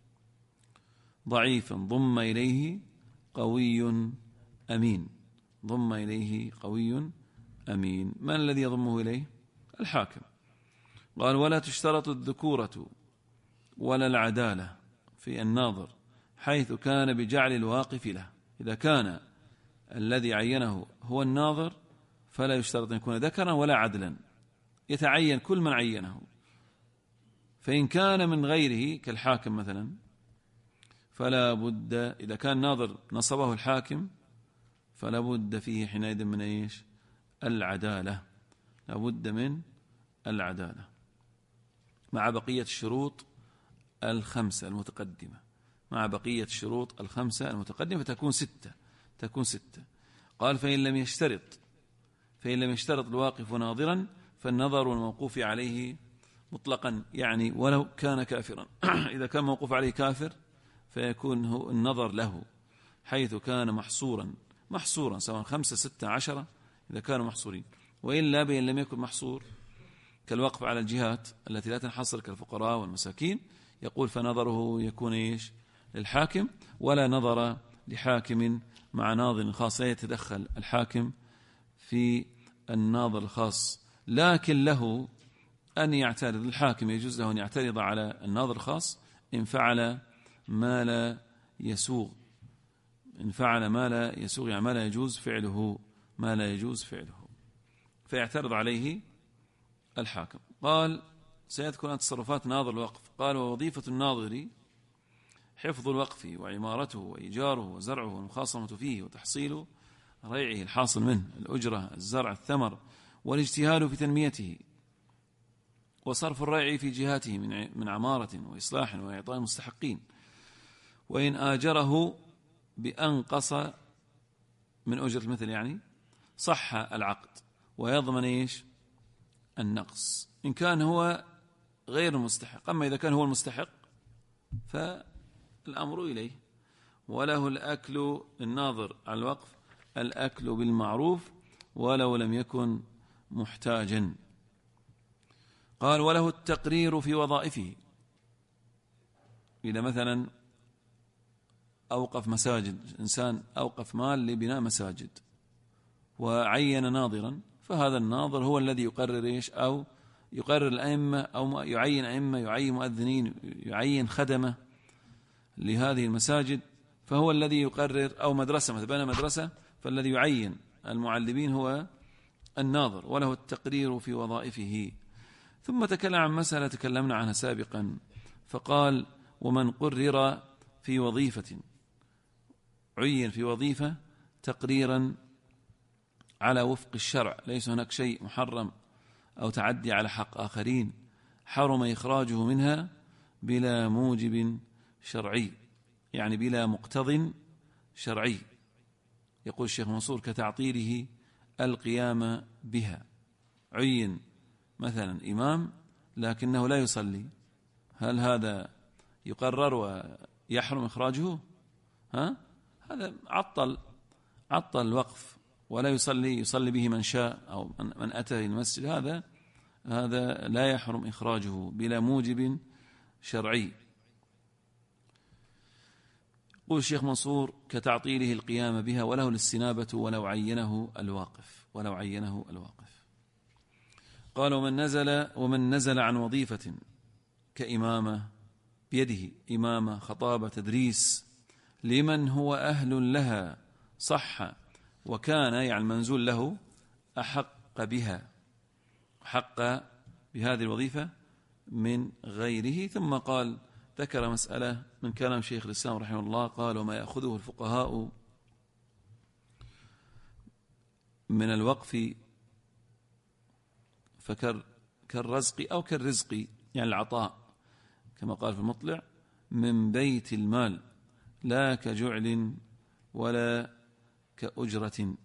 ضم إليه قوي أمين، من الذي يضمه إليه؟ الحاكم. قال: ولا تشترط الذكورة ولا العدالة في الناظر حيث كان بجعل الواقف له. إذا كان الذي عينه هو الناظر فلا يشترط أن يكون ذكرا ولا عدلا، يتعين كل من عينه. فإن كان من غيره كالحاكم مثلا فلا بد، إذا كان ناظر نصبه الحاكم فلا بد فيه حينئذ من إيش؟ العدالة، لا بد من العدالة مع بقية الشروط 5 المتقدمة، فتكون 6. قال: فإن لم يشترط الواقف ناظرا فالنظر الموقوف عليه مطلقا، يعني ولو كان كافرا. إذا كان موقوف عليه كافر فيكون هو النظر له حيث كان محصورا سواء 5 6 10 إذا كانوا محصورين. وإلا بإن لم يكن محصور كالوقف على الجهات التي لا تنحصر كالفقراء والمساكين، يقول فنظره يكون إيش؟ للحاكم، ولا نظر لحاكم مع ناظر خاص، لا يتدخل الحاكم في الناظر الخاص، لكن له أن يعترض. الحاكم يجوز له أن يعترض على الناظر الخاص إن فعل ما لا يسوغ، يعني ما لا يجوز فعله، فيعترض عليه الحاكم. قال: سيذكر عن تصرفات ناظر الوقف. قال: ووظيفة الناظر حفظ الوقف وعمارته وإيجاره وزرعه والمخاصمة فيه وتحصيل ريعه الحاصل منه، الأجرة، الزرع، الثمر، والاجتهاد في تنميته، وصرف الريع في جهاته من عمارة وإصلاح وإعطاء المستحقين. وإن آجره بأنقص من أجرة المثل يعني صح العقد ويضمن إيش؟ النقص إن كان هو غير المستحق. أما إذا كان هو المستحق فالأمر إليه. وله الأكل، الناظر على الوقف، الأكل بالمعروف ولو لم يكن محتاجا. قال: وله التقرير في وظائفه. إذا مثلا أوقف مساجد، إنسان أوقف مال لبناء مساجد وعين ناظرا، فهذا الناظر هو الذي يقرر إيش؟ أو يقرر الأئمة، أو يعين أئمة، يعين مؤذنين، يعين خدمة لهذه المساجد، فهو الذي يقرر. أو مدرسة، مثلا بنى مدرسة، فالذي يعين المعلمين هو الناظر. وله التقرير في وظائفه. ثم تكلم عن مسألة تكلمنا عنها سابقا، فقال: ومن قرر في وظيفة، عين في وظيفة تقريرا على وفق الشرع، ليس هناك شيء محرم أو تعدي على حق آخرين، حرم إخراجه منها بلا موجب شرعي، يعني بلا مقتض شرعي. يقول الشيخ منصور: كتعطيله القيام بها. عين مثلا إمام لكنه لا يصلي، هل هذا يقرر ويحرم إخراجه؟ هذا عطل الوقف ولا يصلي به من شاء أو من أتى إلى المسجد، هذا لا يحرم إخراجه بلا موجب شرعي. قول الشيخ منصور: كتعطيله القيام بها وله الاستنابة ولو عينه الواقف. قال: ومن نزل عن وظيفة كإمامة بيده، إمامة، خطابة، تدريس لمن هو أهل لها صح، وكان يعني المنزول له أحق بهذه الوظيفة من غيره. ثم قال ذكر مسألة من كلام شيخ الإسلام رحمه الله، قال: وما يأخذه الفقهاء من الوقف كالرزق أو كالرزق، يعني العطاء كما قال في المطلع: من بيت المال لا كجعل ولا كأجرة،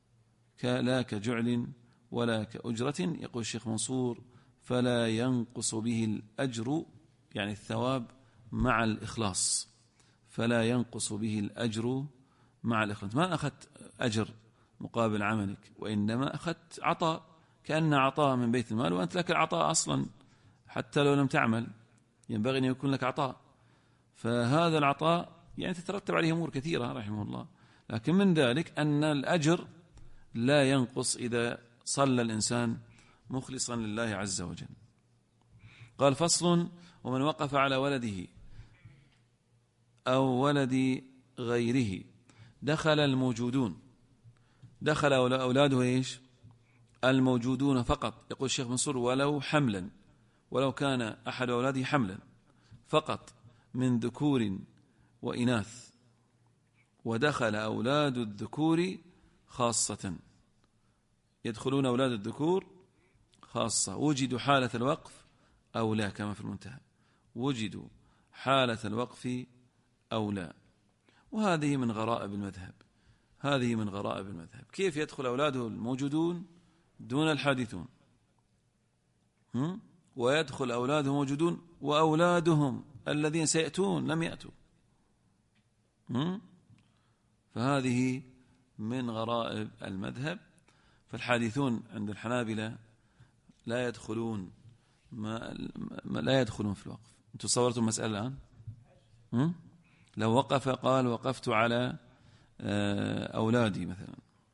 يقول الشيخ منصور: فلا ينقص به الأجر، يعني الثواب مع الإخلاص، فلا ينقص به الأجر مع الإخلاص. ما أخذت أجر مقابل عملك، وإنما أخذت عطاء، كأن عطاء من بيت المال، وأنت لك العطاء أصلا حتى لو لم تعمل، ينبغي أن يكون لك عطاء. فهذا العطاء يعني تترتب عليه أمور كثيرة رحمه الله، لكن من ذلك أن الأجر لا ينقص إذا صلى الإنسان مخلصا لله عز وجل. قال: فصل: ومن وقف على ولده أو ولد غيره دخل الموجودون. دخل أولاده إيش؟ الموجودون فقط. يقول الشيخ منصور: ولو كان أحد أولاده حملا فقط من ذكور وإناث. ودخل أولاد الذكور خاصة، يدخلون أولاد الذكور خاصة، وجدوا حالة الوقف أو لا، كما في المنتهى: وجدوا حالة الوقف أو لا. وهذه من غرائب المذهب. كيف يدخل أولاده الموجودون دون الحادثون، ويدخل أولاده موجودون وأولادهم الذين سيأتون لم يأتوا؟ فهذه من غرائب المذهب. فالحادثون عند الحنابلة لا يدخلون في الوقف. أنتم صورتم المسألة الآن؟ لو وقف قال: وقفت على أولادي مثلا،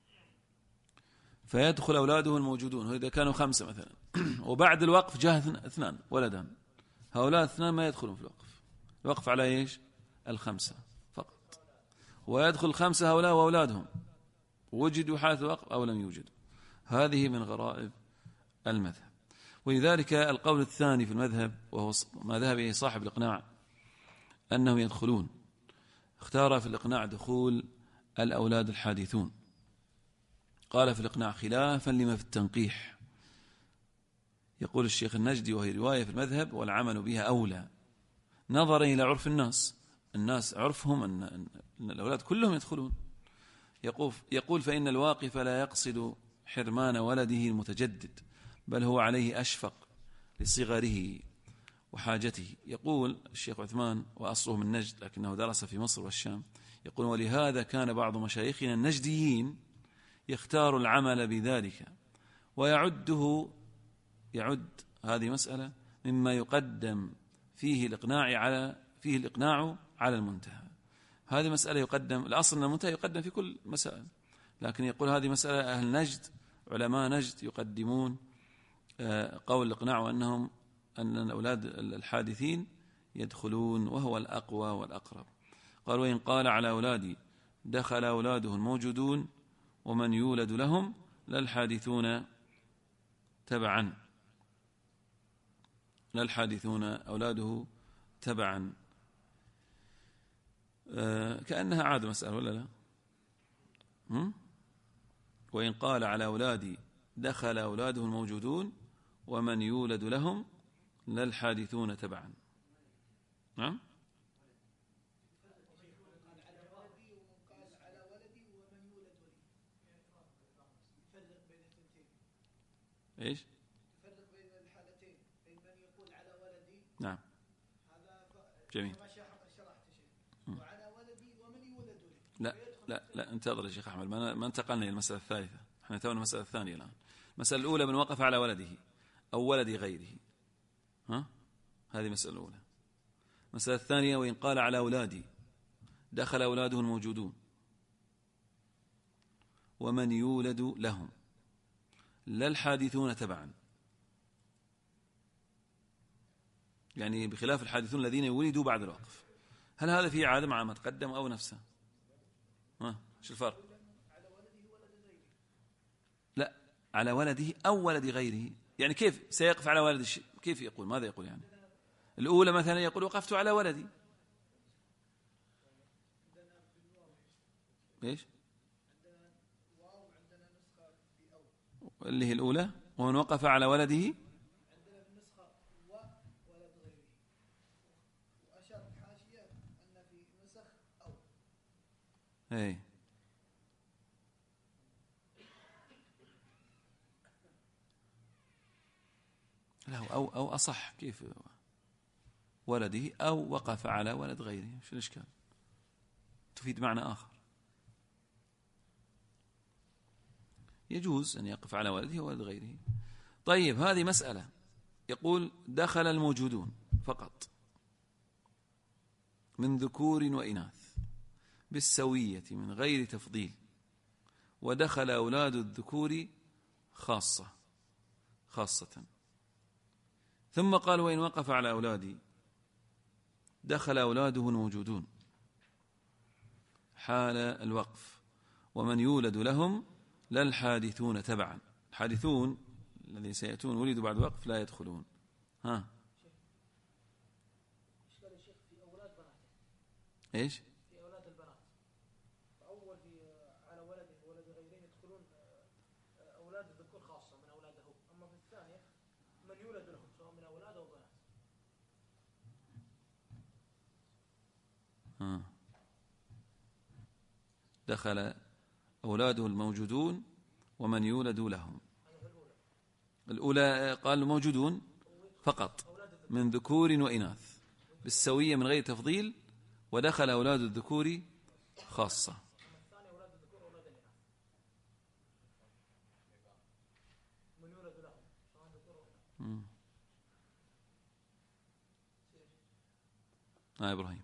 فيدخل أولاده الموجودون، وإذا كانوا 5 مثلا، وبعد الوقف جاء 2 ولدان، هؤلاء 2 ما يدخلون في الوقف على إيش؟ 5 فقط. ويدخل 5 هؤلاء وأولادهم، وجدوا حالة الوقف أو لم يوجدوا. هذه من غرائب المذهب. ولذلك القول الثاني في المذهب، وهو ما ذهب إليه صاحب الإقناع، أنهم يدخلون. اختار في الإقناع دخول الأولاد الحادثون. قال في الإقناع: خلافا لما في التنقيح. يقول الشيخ النجدي: وهي رواية في المذهب والعمل بها أولى، نظرا إلى عرف الناس عرفهم أن الأولاد كلهم يدخلون. يقول: فإن الواقف لا يقصد حرمان ولده المتجدد، بل هو عليه أشفق لصغره وحاجته. يقول الشيخ عثمان، وأصله من نجد لكنه درس في مصر والشام، يقول: ولهذا كان بعض مشايخنا النجديين يختار العمل بذلك، يعد هذه مسألة مما يقدم فيه الإقناع على المنتهى. هذه مسألة يقدم، الأصل أن المنتهى يقدم في كل مسائل، لكن يقول هذه مسألة أهل نجد، علماء نجد يقدمون قول الإقناع، وأن الأولاد الحادثين يدخلون، وهو الأقوى والأقرب. قال: وإن قال على أولادي دخل أولاده الموجودون ومن يولد لهم للحادثون أولاده تبعا. كأنها عاد مسألة ولا لا؟ وإن قال على أولادي دخل أولاده الموجودون ومن يولد لهم للحادثون تبعا. نعم. ايش؟ تفرق بين الحالتين، بين من يقول على ولدي. نعم. هذا جميل. ما شرحت شيء. وعلى ولدي ومن يولد لي. لا انتظر يا شيخ احمد، ما انتقلنا الى المساله الثالثه، احنا تونا المساله الثانيه الان. المساله الاولى من وقف على ولده او ولد غيره، هذه المساله الاولى. المساله الثانيه: وان قال على اولادي دخل أولاده الموجودون ومن يولد لهم، لا الحادثون تبعا، يعني بخلاف الحادثون الذين ولدوا بعد الوقف. هل هذا فيه عادة مع ما تقدم أو نفسه؟ شو الفرق؟ لا، على ولده أو ولد غيره. يعني كيف سيقف على ولد كيف يقول؟ ماذا يقول يعني؟ الأولى مثلا يقول وقفت على ولدي، إيش اللي هي الأولى؟ ومن وقف على ولده أي له أو أصح كيف ولده أو وقف على ولد غيره، شو الإشكال؟ تفيد معنى آخر. يجوز أن يقف على ولده وولد غيره. طيب هذه مسألة. يقول دخل الموجودون فقط من ذكور وإناث بالسوية من غير تفضيل، ودخل أولاد الذكور خاصة. ثم قال وإن وقف على أولادي دخل أولاده الموجودون حال الوقف، ومن يولد لهم لا الحادثون تبعا. الحادثون الذين سيأتون ولدوا بعد وقف لا يدخلون. إيش؟ في أولاد البنات، فأول على ولده وولد غيره يدخلون أولاد الذكور خاصة من أولاده، أما في الثانية من يولد لهم سواء من أولاد أو بنات. دخل أولاده الموجودون ومن يولد لهم. الأولى قال موجودون فقط من ذكور وإناث بالسوية من غير تفضيل، ودخل أولاد الذكور خاصة. إبراهيم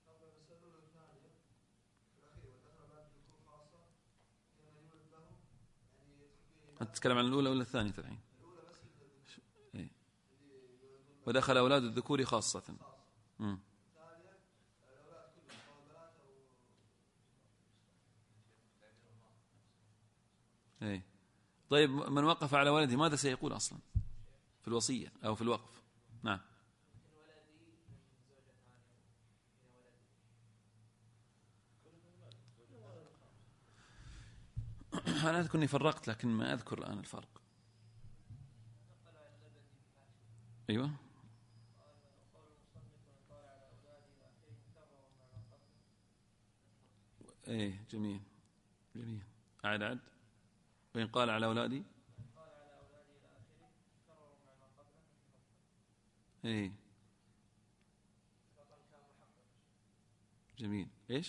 أتكلم عن الأولى ولا الثانية الحين؟ ودخل أولاد الذكور خاصة. طيب من وقف على ولده ماذا سيقول أصلا في الوصية أو في الوقف؟ نعم. أنا أذكر أني فرقت لكن ما أذكر الآن الفرق. أيوة جميل. أعد وإن قال على أولادي جميل. إيش؟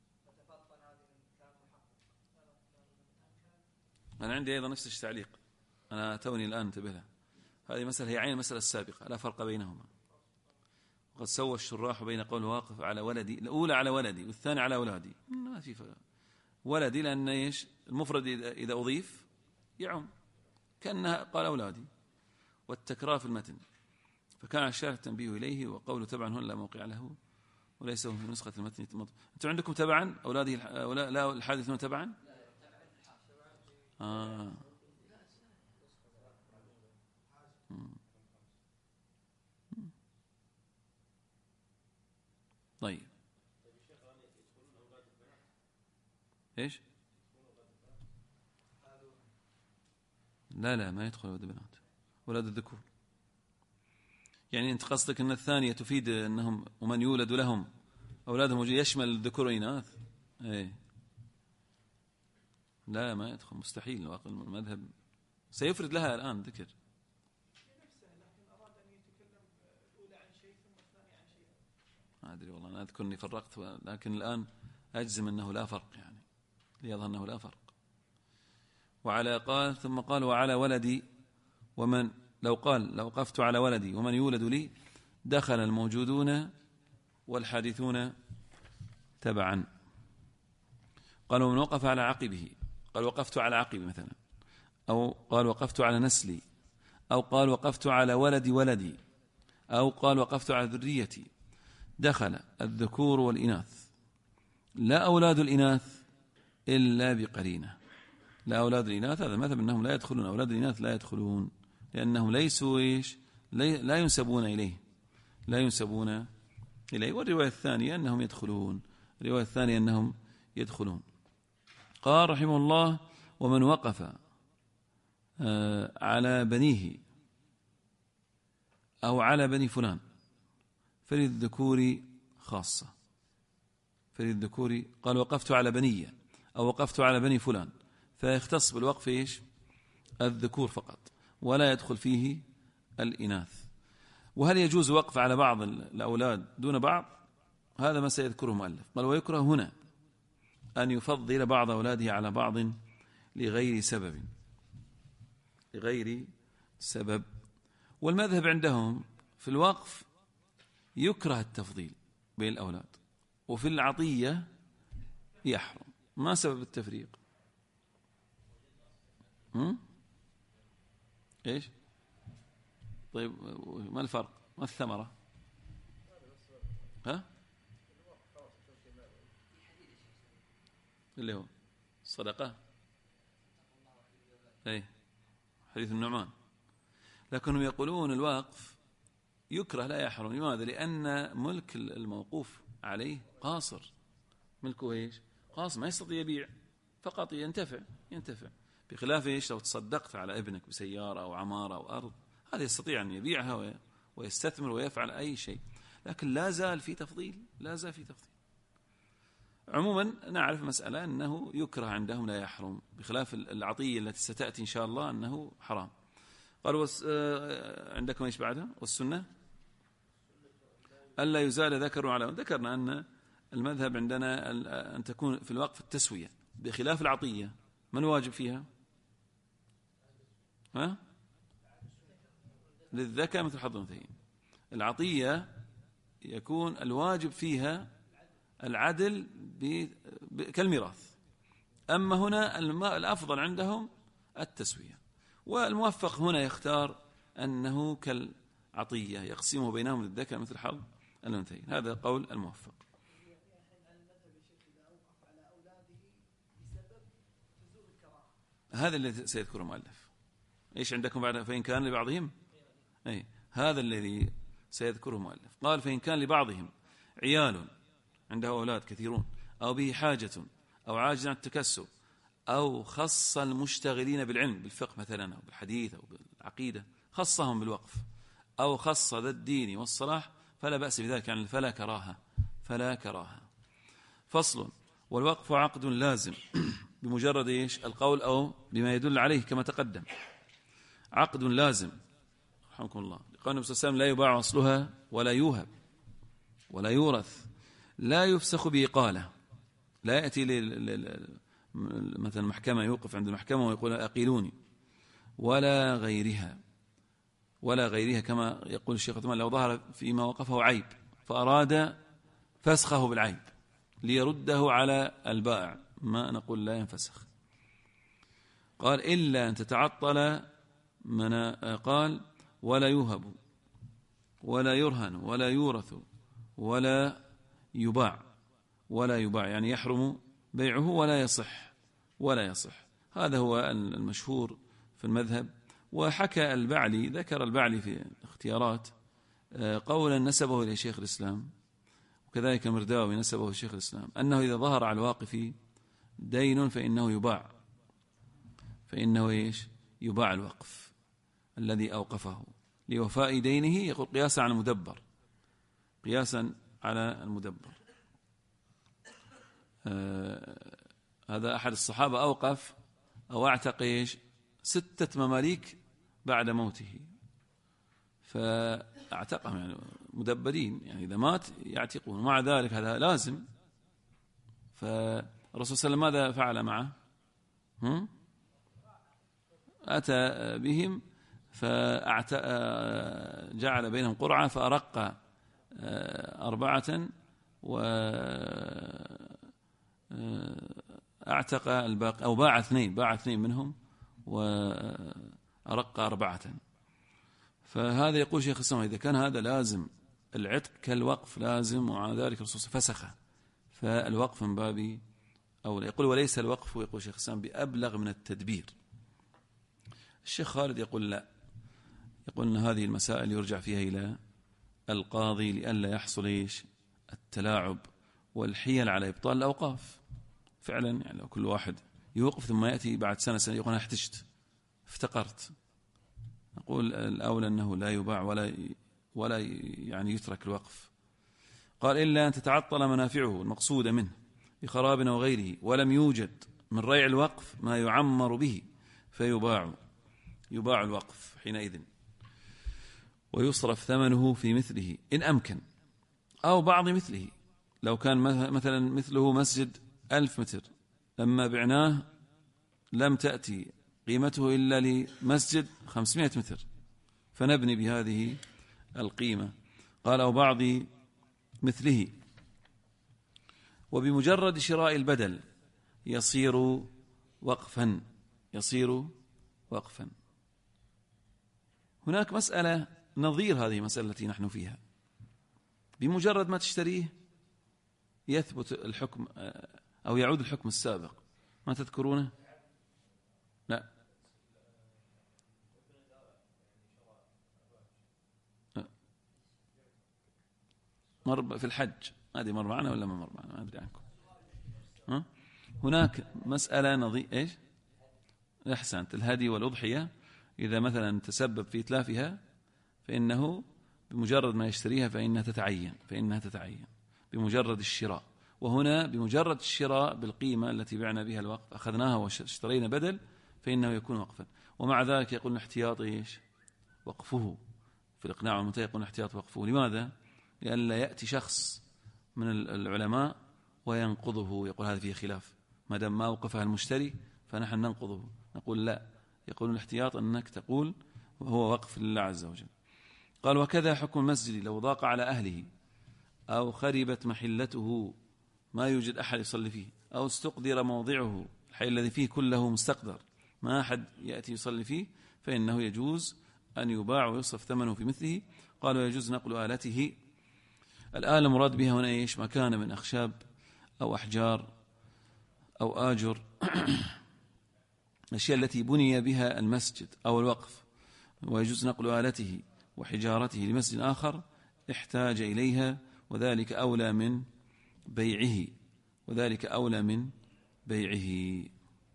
أنا عندي أيضا نفس التعليق، أنا توني الآن انتبه له. هذه مسألة هي عين المسألة السابقة، لا فرق بينهما. وقد سوى الشراح بين قول واقف على ولدي، الأولى على ولدي والثاني على أولادي، ما في فرق. ولدي لأن إيش المفرد إذا أضيف يعم، كأنها قال أولادي، والتكرار في المتن، فكان الشارح التنبيه إليه. وقوله تبعا هنا لا موقع له وليس هو في نسخة المتن. أنتم عندكم تبعا أولاده لا الحادثون تبعا؟ طيب إيش؟ لا ما يدخل أولاد البنات، أولاد الذكور. يعني أنت قصدك أن الثانية تفيد أنهم ومن يولد لهم أولادهم يشمل الذكور والإناث؟ لا ما يدخل، مستحيل. واقع المذهب سيفرد لها الآن ذكر. ما أدري والله، أنا أذكر أني فرقت، لكن الآن أجزم أنه لا فرق، يعني ليظهر أنه لا فرق. وعلى قال ثم قال وعلى ولدي ومن لو وقفت على ولدي ومن يولد لي دخل الموجودون والحادثون تبعا. قال ومن وقف على عقبه، قال وقفت على عقبي مثلا، أو قال وقفت على نسلي، أو قال وقفت على ولد ولدي، أو قال وقفت على ذريتي، دخل الذكور والإناث، لا أولاد الإناث إلا بقرينة. لا أولاد الإناث هذا مذهب أنهم لا يدخلون، أولاد الإناث لا يدخلون لأنهم ليسوا لا ينسبون إليه، لا ينسبون إليه. والرواية الثانية أنهم يدخلون، الرواية الثانية أنهم يدخلون. قال رحمه الله ومن وقف على بنيه أو على بني فلان فللذكور خاصة، فللذكور. قال وقفت على بنية أو وقفت على بني فلان، فيختص بالوقف إيش؟ الذكور فقط، ولا يدخل فيه الإناث. وهل يجوز وقف على بعض الأولاد دون بعض؟ هذا ما سيذكره المؤلف. قال ويكره هنا أن يفضل بعض أولاده على بعض لغير سبب، لغير سبب. والمذهب عندهم في الوقف يكره التفضيل بين الأولاد، وفي العطية يحرم. ما سبب التفريق؟ إيش؟ طيب ما الفرق؟ ما الثمرة؟ ها؟ اللي هو الصدقة، أي حديث النعمان. لكنهم يقولون الوقف يكره لا يحرم. لماذا؟ لأن ملك الموقوف عليه قاصر، ملكه إيش؟ قاصر، ما يستطيع يبيع، فقط ينتفع. بخلاف إيش؟ لو تصدقت على ابنك بسيارة أو عمارة أو أرض، هذا يستطيع أن يبيعها ويستثمر ويفعل أي شيء، لكن لا زال في تفضيل، لا زال في تفضيل. عموما نعرف مسألة أنه يكره عندهم لا يحرم، بخلاف العطية التي ستأتي إن شاء الله أنه حرام. قالوا عندكم إيش بعدها؟ والسنة ألا يزال ذكر على. ذكرنا أن المذهب عندنا أن تكون في الوقف التسوية، بخلاف العطية. ما الواجب فيها؟ ها؟ للذكر مثل حظ الأنثيين. العطية يكون الواجب فيها العدل كالميراث، أما هنا الأفضل عندهم التسوية. والموفق هنا يختار أنه كالعطية يقسمه بينهم للذكر مثل حظ الأنثيين. هذا قول الموفق. هذا الذي سيذكره المؤلف. إيش عندكم بعد؟ فإن كان لبعضهم، أي هذا الذي سيذكره المؤلف. قال فإن كان لبعضهم عيال عنده أولاد كثيرون، أو به حاجة، أو عاجز عن التكسب، أو خص المشتغلين بالعلم بالفقه مثلا أو بالحديث أو بالعقيدة خصهم بالوقف، أو خص ذا الدين والصلاح، فلا بأس بذلك، يعني فلا كراهة، فلا كراهة. فصل. والوقف عقد لازم بمجرد إيش؟ القول أو بما يدل عليه كما تقدم. عقد لازم رحمكم الله. قال النبي صلى الله عليه وسلم لا يباع أصلها ولا يوهب ولا يورث، لا يفسخ بإقالة. لا يأتي مثلا محكمة يوقف عند المحكمة ويقول أقيلوني، ولا غيرها، ولا غيرها، كما يقول الشيخ عثمان لو ظهر فيما وقفه عيب فأراد فسخه بالعيب ليرده على البائع، ما نقول لا ينفسخ. قال إلا أن تتعطل قال ولا يوهب ولا يرهن ولا يورث ولا يباع، ولا يباع يعني يحرم بيعه ولا يصح، ولا يصح. هذا هو المشهور في المذهب. وحكى البعلي، ذكر البعلي في اختيارات قولا نسبه إلى شيخ الإسلام، وكذلك المرداوي نسبه لشيخ الإسلام، أنه إذا ظهر على الواقف دين فإنه يباع، فإنه إيش؟ يباع الوقف الذي أوقفه لوفاء دينه، يقول قياسا على المدبر، قياسا على المدبر. هذا أحد الصحابة أوقف أو اعتق إيش؟ 6 مماليك بعد موته، فاعتقهم يعني مدبرين، يعني إذا مات يعتقون. مع ذلك هذا لازم. فالرسول صلى الله عليه وسلم ماذا فعل معه؟ أتى بهم فجعل بينهم قرعة فأرق 4 أعتق الباقي أو باع اثنين منهم وأرق 4. فهذا يقول شيخ الإسلام إذا كان هذا لازم العتق كالوقف لازم، ومع ذلك الرسول فسخه، فالوقف من باب أولى. يقول وليس الوقف، ويقول شيخ الإسلام بأبلغ من التدبير. الشيخ خالد يقول لا، يقول أن هذه المسائل يرجع فيها إلى القاضي لئلا يحصل التلاعب والحيل على إبطال الأوقاف. فعلا يعني لو كل واحد يوقف ثم يأتي بعد سنة يقول أنا احتجت افتقرت، نقول الأولى أنه لا يباع ولا يعني يترك الوقف. قال إلا أن تتعطل منافعه المقصودة منه بخراب أو غيره ولم يوجد من ريع الوقف ما يعمر به فيباع الوقف حينئذ ويصرف ثمنه في مثله إن أمكن، أو بعض مثله. لو كان مثلا مثله مسجد 1000 متر، لما بعناه لم تأتي قيمته إلا لمسجد 500 متر، فنبني بهذه القيمة. قال أو بعض مثله، وبمجرد شراء البدل يصير وقفا. هناك مسألة نظير هذه المسألة التي نحن فيها، بمجرد ما تشتريه يثبت الحكم أو يعود الحكم السابق. ما تذكرونه؟ لا مر في الحج، هذه مر معنا ولا ما مر معنا؟ ما أدري عنكم. هناك مسألة نظير إيش؟ أحسنت. الهدي والأضحية إذا مثلا تسبب في إتلافها فإنه بمجرد ما يشتريها فإنها تتعين بمجرد الشراء. وهنا بمجرد الشراء بالقيمة التي بعنا بها الوقف أخذناها واشترينا بدل فإنه يكون وقفا. ومع ذلك يقول احتياط إيش؟ وقفه. في الإقناع والمنتهى يقول احتياط وقفه. لماذا؟ لئلا يأتي شخص من العلماء وينقضه، يقول هذا فيه خلاف، ما دام ما وقفها المشتري فنحن ننقضه. نقول لا، يقول الاحتياط أنك تقول هو وقف لله عز وجل. قال وكذا حكم المسجد لو ضاق على أهله أو خربت محلته ما يوجد أحد يصلي فيه، أو استقدر موضعه الحي الذي فيه كله مستقدر ما أحد يأتي يصلي فيه، فإنه يجوز أن يباع ويصرف ثمنه في مثله. قال ويجوز نقل آلته. الآلة مراد بها هنا إيش؟ ما كان من أخشاب أو أحجار أو آجر الأشياء التي بني بها المسجد أو الوقف. ويجوز نقل آلته وحجارته لمسجد آخر احتاج إليها، وذلك أولى من بيعه.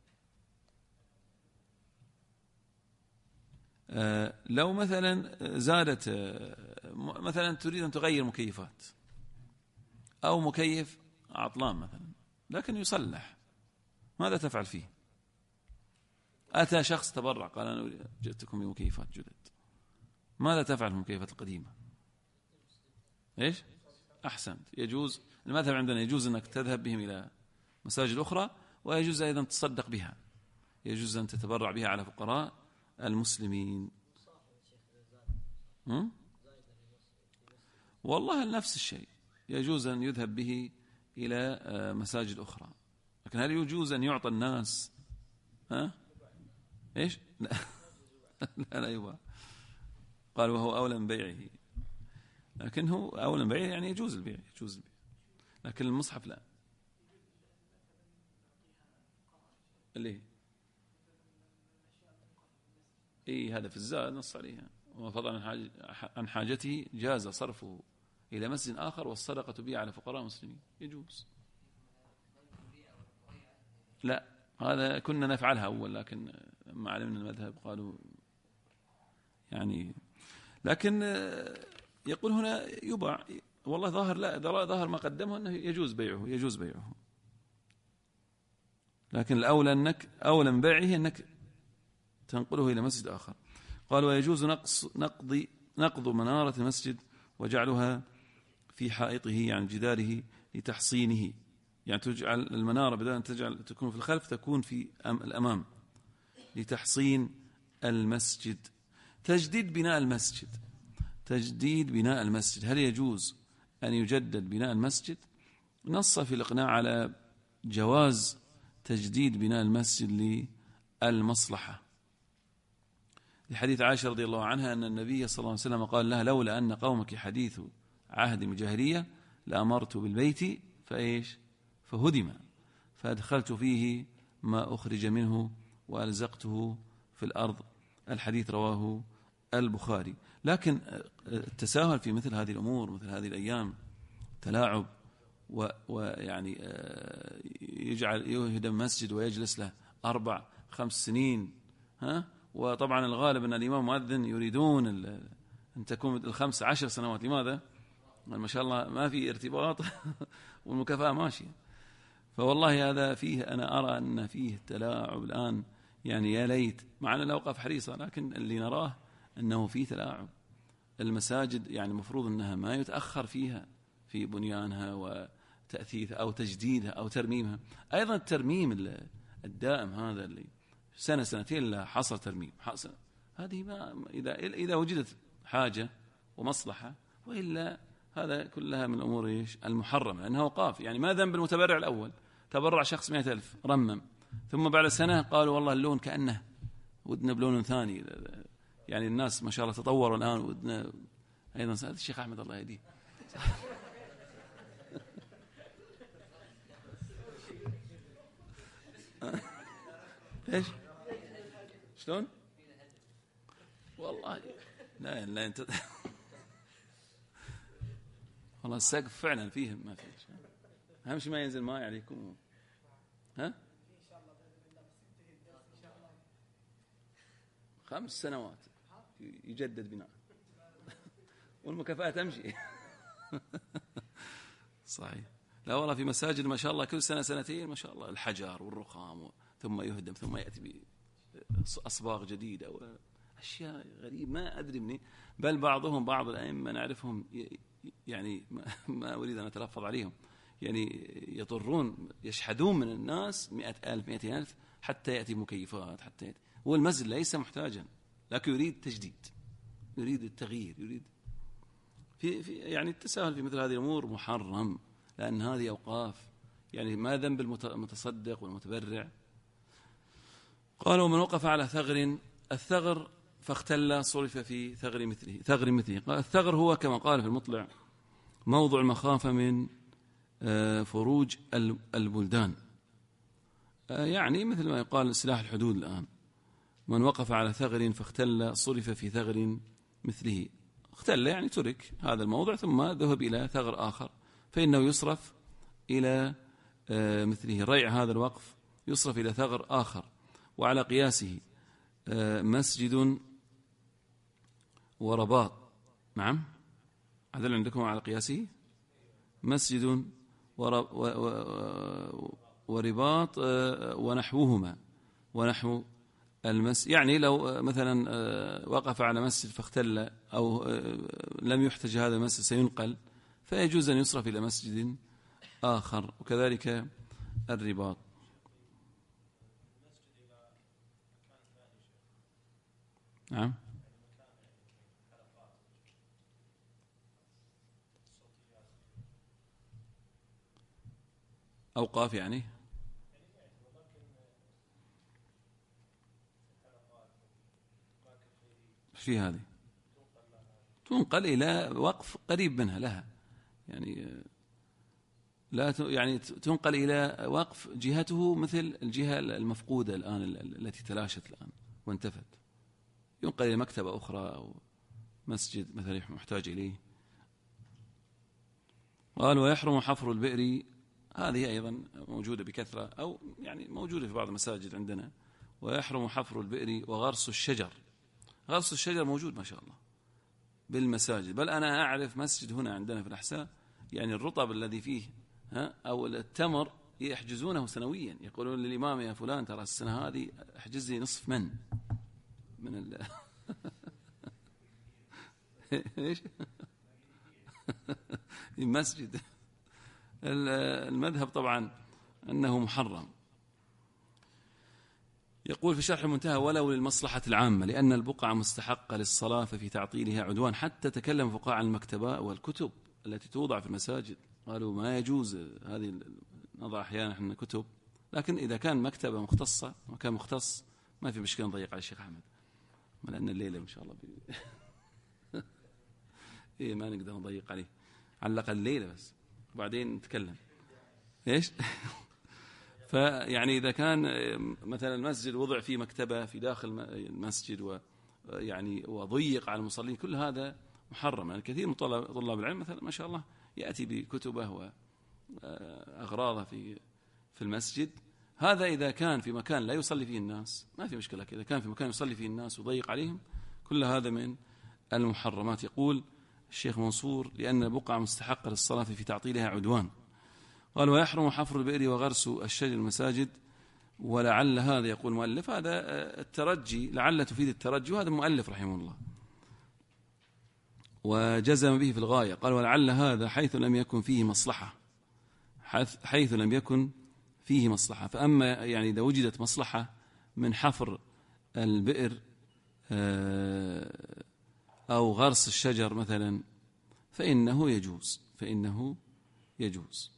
لو مثلا زادت، مثلا تريد أن تغير مكيفات أو مكيف عطلان مثلا لكن يصلح، ماذا تفعل فيه؟ أتى شخص تبرع قال أنا جئتكم بمكيفات جدد، ماذا تفعل في المكيفات القديمة؟ إيش؟ أحسنت. يجوز المذهب عندنا يجوز أنك تذهب بهم إلى مساجد أخرى، ويجوز أيضا تصدق بها، يجوز أن تتبرع بها على فقراء المسلمين. والله نفس الشيء، يجوز أن يذهب به إلى مساجد أخرى، لكن هل يجوز أن يعطى الناس؟ إيش؟ لا يباع. قال وهو أولى من بيعه، لكن هو أولى من بيعه يعني يجوز البيع، لكن المصحف لا. اللي هذا في الزاد نص عليها، وفضلا عن حاجته جاز صرفه إلى مسجد آخر والصدقة به على فقراء المسلمين، يجوز. لا هذا كنا نفعلها أول، لكن ما علمنا المذهب قالوا يعني، لكن يقول هنا يباع. والله ظاهر ما قدمه أنه يجوز بيعه، لكن الأولى أنك أولى من بيعه أنك تنقله إلى مسجد آخر. قال ويجوز نقض منارة المسجد وجعلها في حائطه يعني جداره لتحصينه، يعني تجعل المنارة بدل أن تكون في الخلف تكون في الأمام لتحصين المسجد. تجديد بناء المسجد، هل يجوز أن يجدد بناء المسجد؟ نص في الإقناع على جواز تجديد بناء المسجد للمصلحة، لحديث عائشة رضي الله عنها أن النبي صلى الله عليه وسلم قال لها: لولا أن قومك حديث عهد بجاهلية لأمرت بالبيت فهدم فأدخلت فيه ما أخرج منه وألزقته في الأرض. الحديث رواه البخاري. لكن التساهل في مثل هذه الأمور، مثل هذه الأيام، تلاعب، ويعني يهدم مسجد ويجلس له 4-5 سنين، وطبعا الغالب أن الإمام مؤذن يريدون أن تكون 15 سنوات. لماذا؟ ما شاء الله ما في ارتباط والمكافأة ماشية. فوالله هذا فيه، أنا أرى أن فيه تلاعب الآن، يعني يا ليت، مع أن الأوقاف حريصة، لكن اللي نراه أنه فيه تلاعب. المساجد يعني المفروض أنها ما يتأخر فيها في بنيانها وتأثيثها أو تجديدها أو ترميمها. أيضا الترميم الدائم هذا اللي سنة سنتين لا حصل ترميم، هذه ما إذا وجدت حاجة ومصلحة، وإلا هذا كلها من الأمور المحرمة، لأنها أوقاف. يعني ما ذنب المتبرع الأول؟ تبرع شخص 100,000 رمم، ثم بعد سنة قالوا والله اللون كأنه ودنا بلون ثاني. يعني الناس ما شاء الله تطوروا الآن، ودنا أيضا. هذا الشيخ أحمد الله يهديه ايش شلون؟ والله لا انت والله السقف فعلا فيه ما فيه، اهم شيء ما ينزل ماء عليكم. 5 سنوات يجدد بناء والمكافأة تمشي صحيح. لا والله في مساجد ما شاء الله كل سنة سنتين ما شاء الله الحجر والرخام، ثم يهدم، ثم يأتي بأصباغ جديدة وأشياء غريبة ما أدري منين. بل بعض الأئمة نعرفهم، يعني ما أريد أن أتلفظ عليهم، يعني يضرون يشحذون من الناس 100,000 200,000 حتى يأتي مكيفات، حتى يأتي. هو المسجد ليس محتاجا، لكن يريد تجديد، يريد التغيير، يريد في يعني التساهل في مثل هذه الأمور محرم، لأن هذه أوقاف. يعني ما ذنب المتصدق والمتبرع؟ قال: ومن وقف على ثغر، الثغر فاختل صرف في ثغر مثله. قال: الثغر هو كما قال في المطلع موضع المخافة من فروج البلدان، يعني مثل ما يقال سلاح الحدود الآن. من وقف على ثغر فاختل صرف في ثغر مثله. اختل يعني ترك هذا الموضع ثم ذهب إلى ثغر آخر، فإنه يصرف إلى مثله. ريع هذا الوقف يصرف إلى ثغر آخر. وعلى قياسه مسجد ورباط. نعم، هذا عندكم على قياسه مسجد ورباط ونحوهما ونحو المسجد. يعني لو مثلا وقف على مسجد فاختل أو لم يحتج هذا المسجد سينقل، فيجوز أن يصرف إلى مسجد آخر. وكذلك الرباط. نعم، أوقاف يعني في هذه تنقل إلى وقف قريب منها لها، يعني لا يعني تنقل إلى وقف جهته مثل الجهة المفقودة الآن التي تلاشت الآن وانتفت، ينقل إلى مكتبة أخرى أو مسجد مثلا محتاج إليه. قال: ويحرم حفر البئر. هذه أيضا موجودة بكثرة، أو يعني موجودة في بعض المساجد عندنا. ويحرم حفر البئر وغرس الشجر. غرس الشجر موجود ما شاء الله بالمساجد، بل أنا أعرف مسجد هنا عندنا في الأحساء، يعني الرطب الذي فيه أو التمر يحجزونه سنويا، يقولون للإمام: يا فلان ترى السنة هذه احجز لي نصف من إيش المسجد. المذهب طبعا أنه محرم. يقول في شرح المنتهى: ولو للمصلحة العامة، لأن البقعة مستحقة للصلاة، ففي تعطيلها عدوان. حتى تكلم فقهاء عن المكتبات والكتب التي توضع في المساجد، قالوا ما يجوز هذه. نضع أحيانا احنا كتب لكن إذا كان مكتبة مختصة مكان مختص ما في مشكلة نضيق على الشيخ أحمد، لأن الليلة إن شاء الله إيه ما نقدر نضيق عليه، على الأقل الليلة بس وبعدين نتكلم إيش. فيعني إذا كان مثلا المسجد وضع فيه مكتبة في داخل المسجد ويعني وضيق على المصلين، كل هذا محرم. يعني كثير من طلاب العلم مثلا ما شاء الله يأتي بكتبه وأغراضه في المسجد. هذا إذا كان في مكان لا يصلي فيه الناس ما في مشكلة، إذا كان في مكان يصلي فيه الناس وضيق عليهم كل هذا من المحرمات. يقول الشيخ منصور: لأن البقعة مستحقة للصلاة في تعطيلها عدوان. قال: ويحرم حفر البئر وغرس الشجر المساجد. ولعل هذا، يقول المؤلف، هذا الترجي، لعل تفيد الترجي، وهذا المؤلف رحمه الله وجزم به في الغاية. قال: ولعل هذا حيث لم يكن فيه مصلحة، حيث لم يكن فيه مصلحة. فأما يعني إذا وجدت مصلحة من حفر البئر أو غرس الشجر مثلا فإنه يجوز.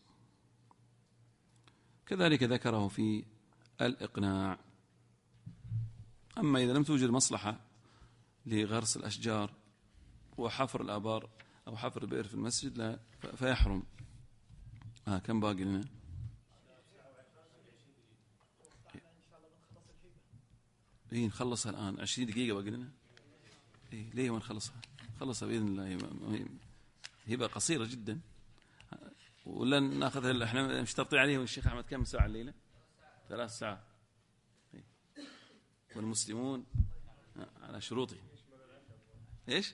كذلك ذكره في الإقناع. أما إذا لم توجد مصلحة لغرس الأشجار وحفر الآبار أو حفر البئر في المسجد لا فيحرم. كم باقي لنا؟ إيه نخلصها الآن، 20 دقيقة باقي لنا. إيه ليه ما نخلصها؟ خلصها بإذن الله، هبة قصيرة جدا. ولا ناخذها احنا مشترطين عليه والشيخ أحمد كم ساعة الليلة؟ 3 ساعات. والمسلمون على شروطهم. ايش؟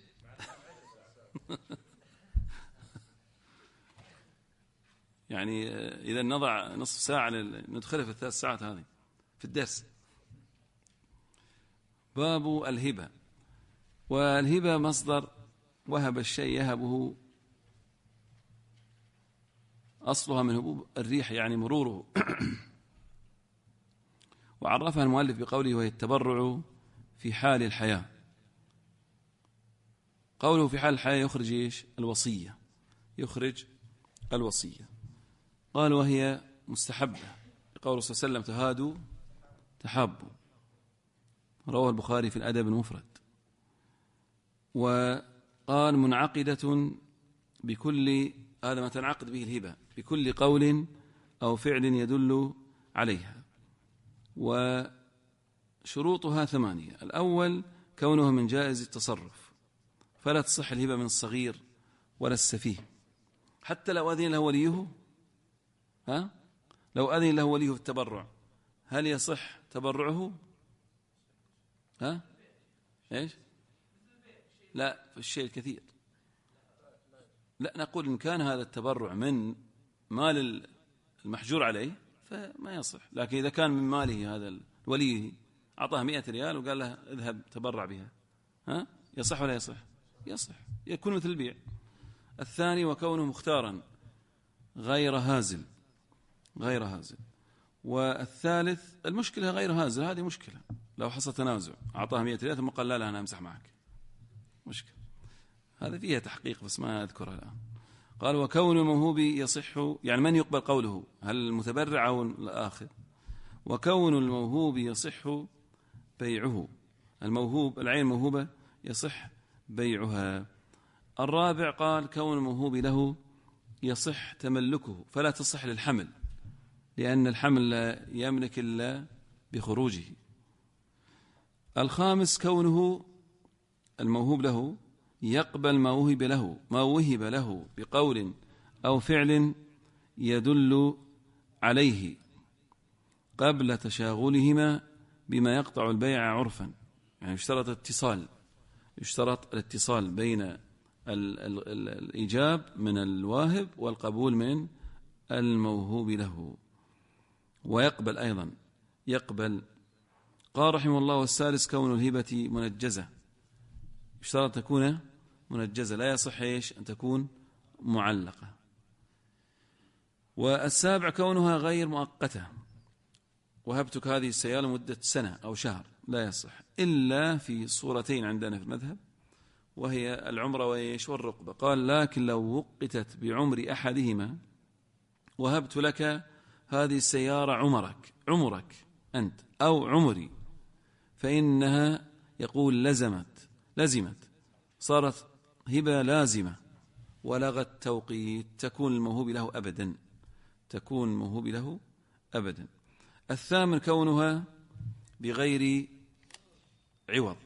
يعني إذا نضع نصف ساعة ندخلها في ال3 ساعات هذه في الدرس. باب الهبة. والهبة مصدر وهب الشيء يهبه، أصلها من هبوب الريح يعني مروره. وعرفها المؤلف بقوله: وهي التبرع في حال الحياة. قوله في حال الحياة يخرج إيش؟ الوصية، يخرج الوصية. قال: وهي مستحبة، قول صلى الله عليه وسلم: تهادوا تحابوا. رواه البخاري في الأدب المفرد. وقال: منعقدة بكل، هذا ما تنعقد به الهبة، بكل قول أو فعل يدل عليها. وشروطها 8. الأول كونها من جائز التصرف، فلا تصح الهبة من الصغير ولا السفيه، حتى لو أذن له وليه. لو أذن له وليه في التبرع هل يصح تبرعه؟ إيش؟ لا، في الشيء الكثير. لا، نقول إن كان هذا التبرع من مال المحجور عليه فما يصح. لكن إذا كان من ماله، هذا وليه أعطاه 100 ريال وقال له اذهب تبرع بها، يصح ولا يصح؟ يصح، يكون مثل البيع. الثاني وكونه مختارا غير هازل. والثالث المشكلة غير هازل، هذه مشكلة. لو حصل تنازع أعطاه 100 ريال ثم قال: لا أنا أمسح معك، مشكلة. هذا فيها تحقيق بس ما أذكرها الآن. قال: وكون الموهوب يصح، يعني من يقبل قوله، هل المتبرع أو الآخذ؟ وكون الموهوب يصح بيعه، الموهوب العين موهوبة يصح بيعها. الرابع قال: كون الموهوب له يصح تملكه، فلا تصح للحمل، لأن الحمل لا يملك إلا بخروجه. الخامس كونه الموهوب له يقبل ما وهب له بقول أو فعل يدل عليه قبل تشاغلهما بما يقطع البيع عرفا. يعني يشترط الاتصال بين الإيجاب من الواهب والقبول من الموهوب له. ويقبل أيضا قال رحمه الله: والثالث كون الهبة منجزة، يشترط تكون منجزة، لا يصح أن تكون معلقة. والسابع كونها غير مؤقتة، وهبتك هذه السيارة مدة سنة أو شهر، لا يصح إلا في صورتين عندنا في المذهب، وهي العمرة والرقبة. قال: لكن لو وقتت بعمر أحدهما وهبت لك هذه السيارة عمرك أنت أو عمري، فإنها يقول لزمت صارت هبة لازمة ولغى التوقيت، تكون الموهوب له أبدا. الثامن كونها بغير عوض.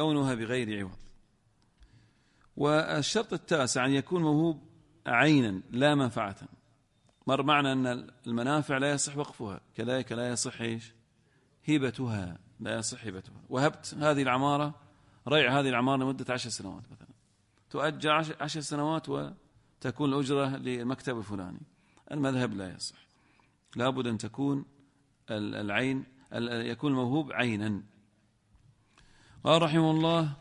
والشرط التاسع أن يكون موهوب عينا لا منفعة. مر معنا أن المنافع لا يصح وقفها، كذلك لا يصح هبتها، وهبت هذه العمارة، ريع هذه العمارة لمدة 10 سنوات مثلا، تؤجر 10 سنوات وتكون الأجرة للمكتب الفلاني، المذهب لا يصح، لابد أن تكون العين يكون الموهوب عينا. قال رحمه الله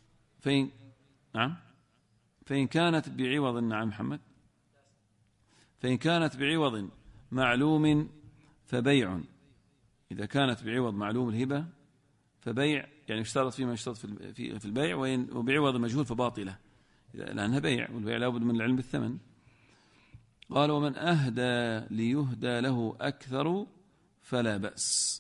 فإن كانت بعوض، نعم محمد، فإن كانت بعوض معلوم فبيع. إذا كانت بعوض معلوم الهبة فبيع، يعني اشترط فيما يشترط في البيع، وبعوض مجهول فباطلة، لأنها بيع، والبيع لابد من العلم بالثمن. قال ومن أهدى ليهدى له أكثر فلا بأس.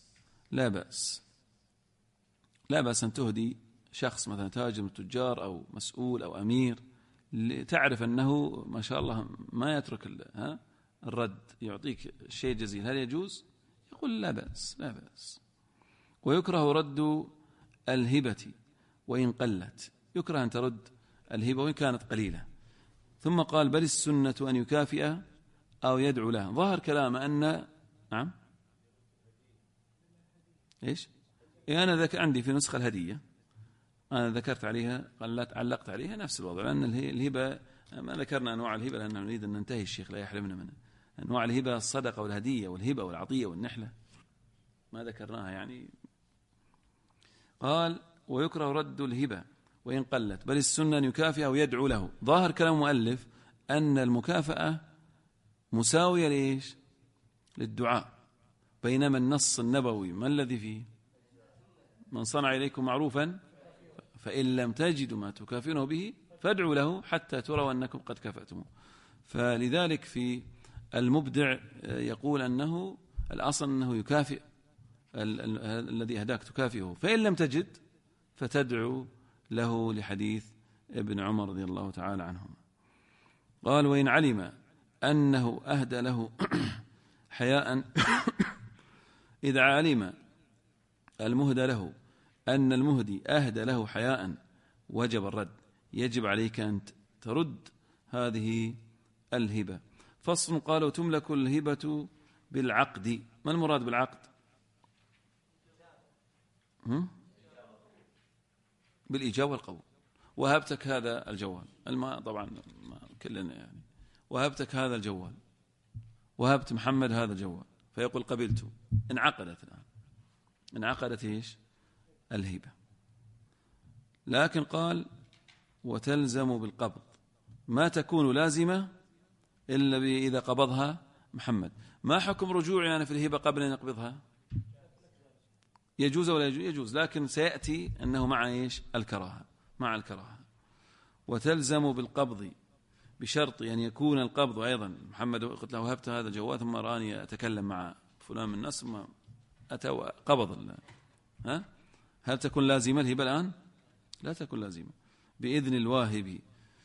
لا بأس أن تهدي شخص مثلا تاجر من التجار أو مسؤول أو أمير، تعرف أنه ما شاء الله ما يترك الرد، يعطيك شيء جزيل، هل يجوز؟ يقول لا بأس. ويكره رد الهبة وإن قلت، يكره أن ترد الهبة وإن كانت قليلة. ثم قال بل السنة أن يكافئ أو يدعو له. ظاهر كلام أن نعم إيش؟ أنا عندي في نسخة الهدية أنا ذكرت عليها، علقت عليها نفس الوضع، لأن الهبة ما ذكرنا أنواع الهبة لأننا نريد أن ننتهي، الشيخ لا يحرمنا منها. أنواع الهبة الصدقة والهدية والهبة والعطية والنحلة ما ذكرناها يعني. قال ويكره رد الهبة وإن قلت، بل السنة أن يكافئ أو يدعو له. ظاهر كلام مؤلف أن المكافأة مساوية لإيش؟ للدعاء، بينما النص النبوي ما الذي فيه؟ من صنع إليكم معروفا فإن لم تجدوا ما تكافئونه به فادعوا له حتى تروا أنكم قد كافأتموه. فلذلك في المبدع يقول أنه الأصل أنه يكافئ الذي هداك تكافئه، فإن لم تجد فتدعو له، لحديث ابن عمر رضي الله تعالى عنهما. قال وإن علم أنه أهدى له حياء إذا علم المهدى له أن المهدي أهدى له حياء وجب الرد، يجب عليك أن ترد هذه الهبة. فصل. قالوا تملك الهبة بالعقد. ما المراد بالعقد؟ بالإيجاب والقبول. وهبتك هذا الجوال، طبعا كلنا يعني، وهبتك هذا الجوال، وهبت محمد هذا الجوال، فيقول قبلت، انعقدت الآن، انعقدت إيش؟ الهبة. لكن قال وتلزم بالقبض، ما تكون لازمة إلا إذا قبضها محمد. ما حكم رجوعي أنا في الهبة قبل أن يقبضها؟ يجوز ولا يجوز، لكن سيأتي أنه مع إيش؟ الكراهة، مع الكراهة. وتلزم بالقبض بشرط أن يكون القبض أيضا محمد قلت له وهبت هذا الجوال ثم راني أتكلم مع فلان من الناس ثم أتى قبض هل تكون لازمة الهبة الآن؟ لا تكون لازمة، بإذن الواهب.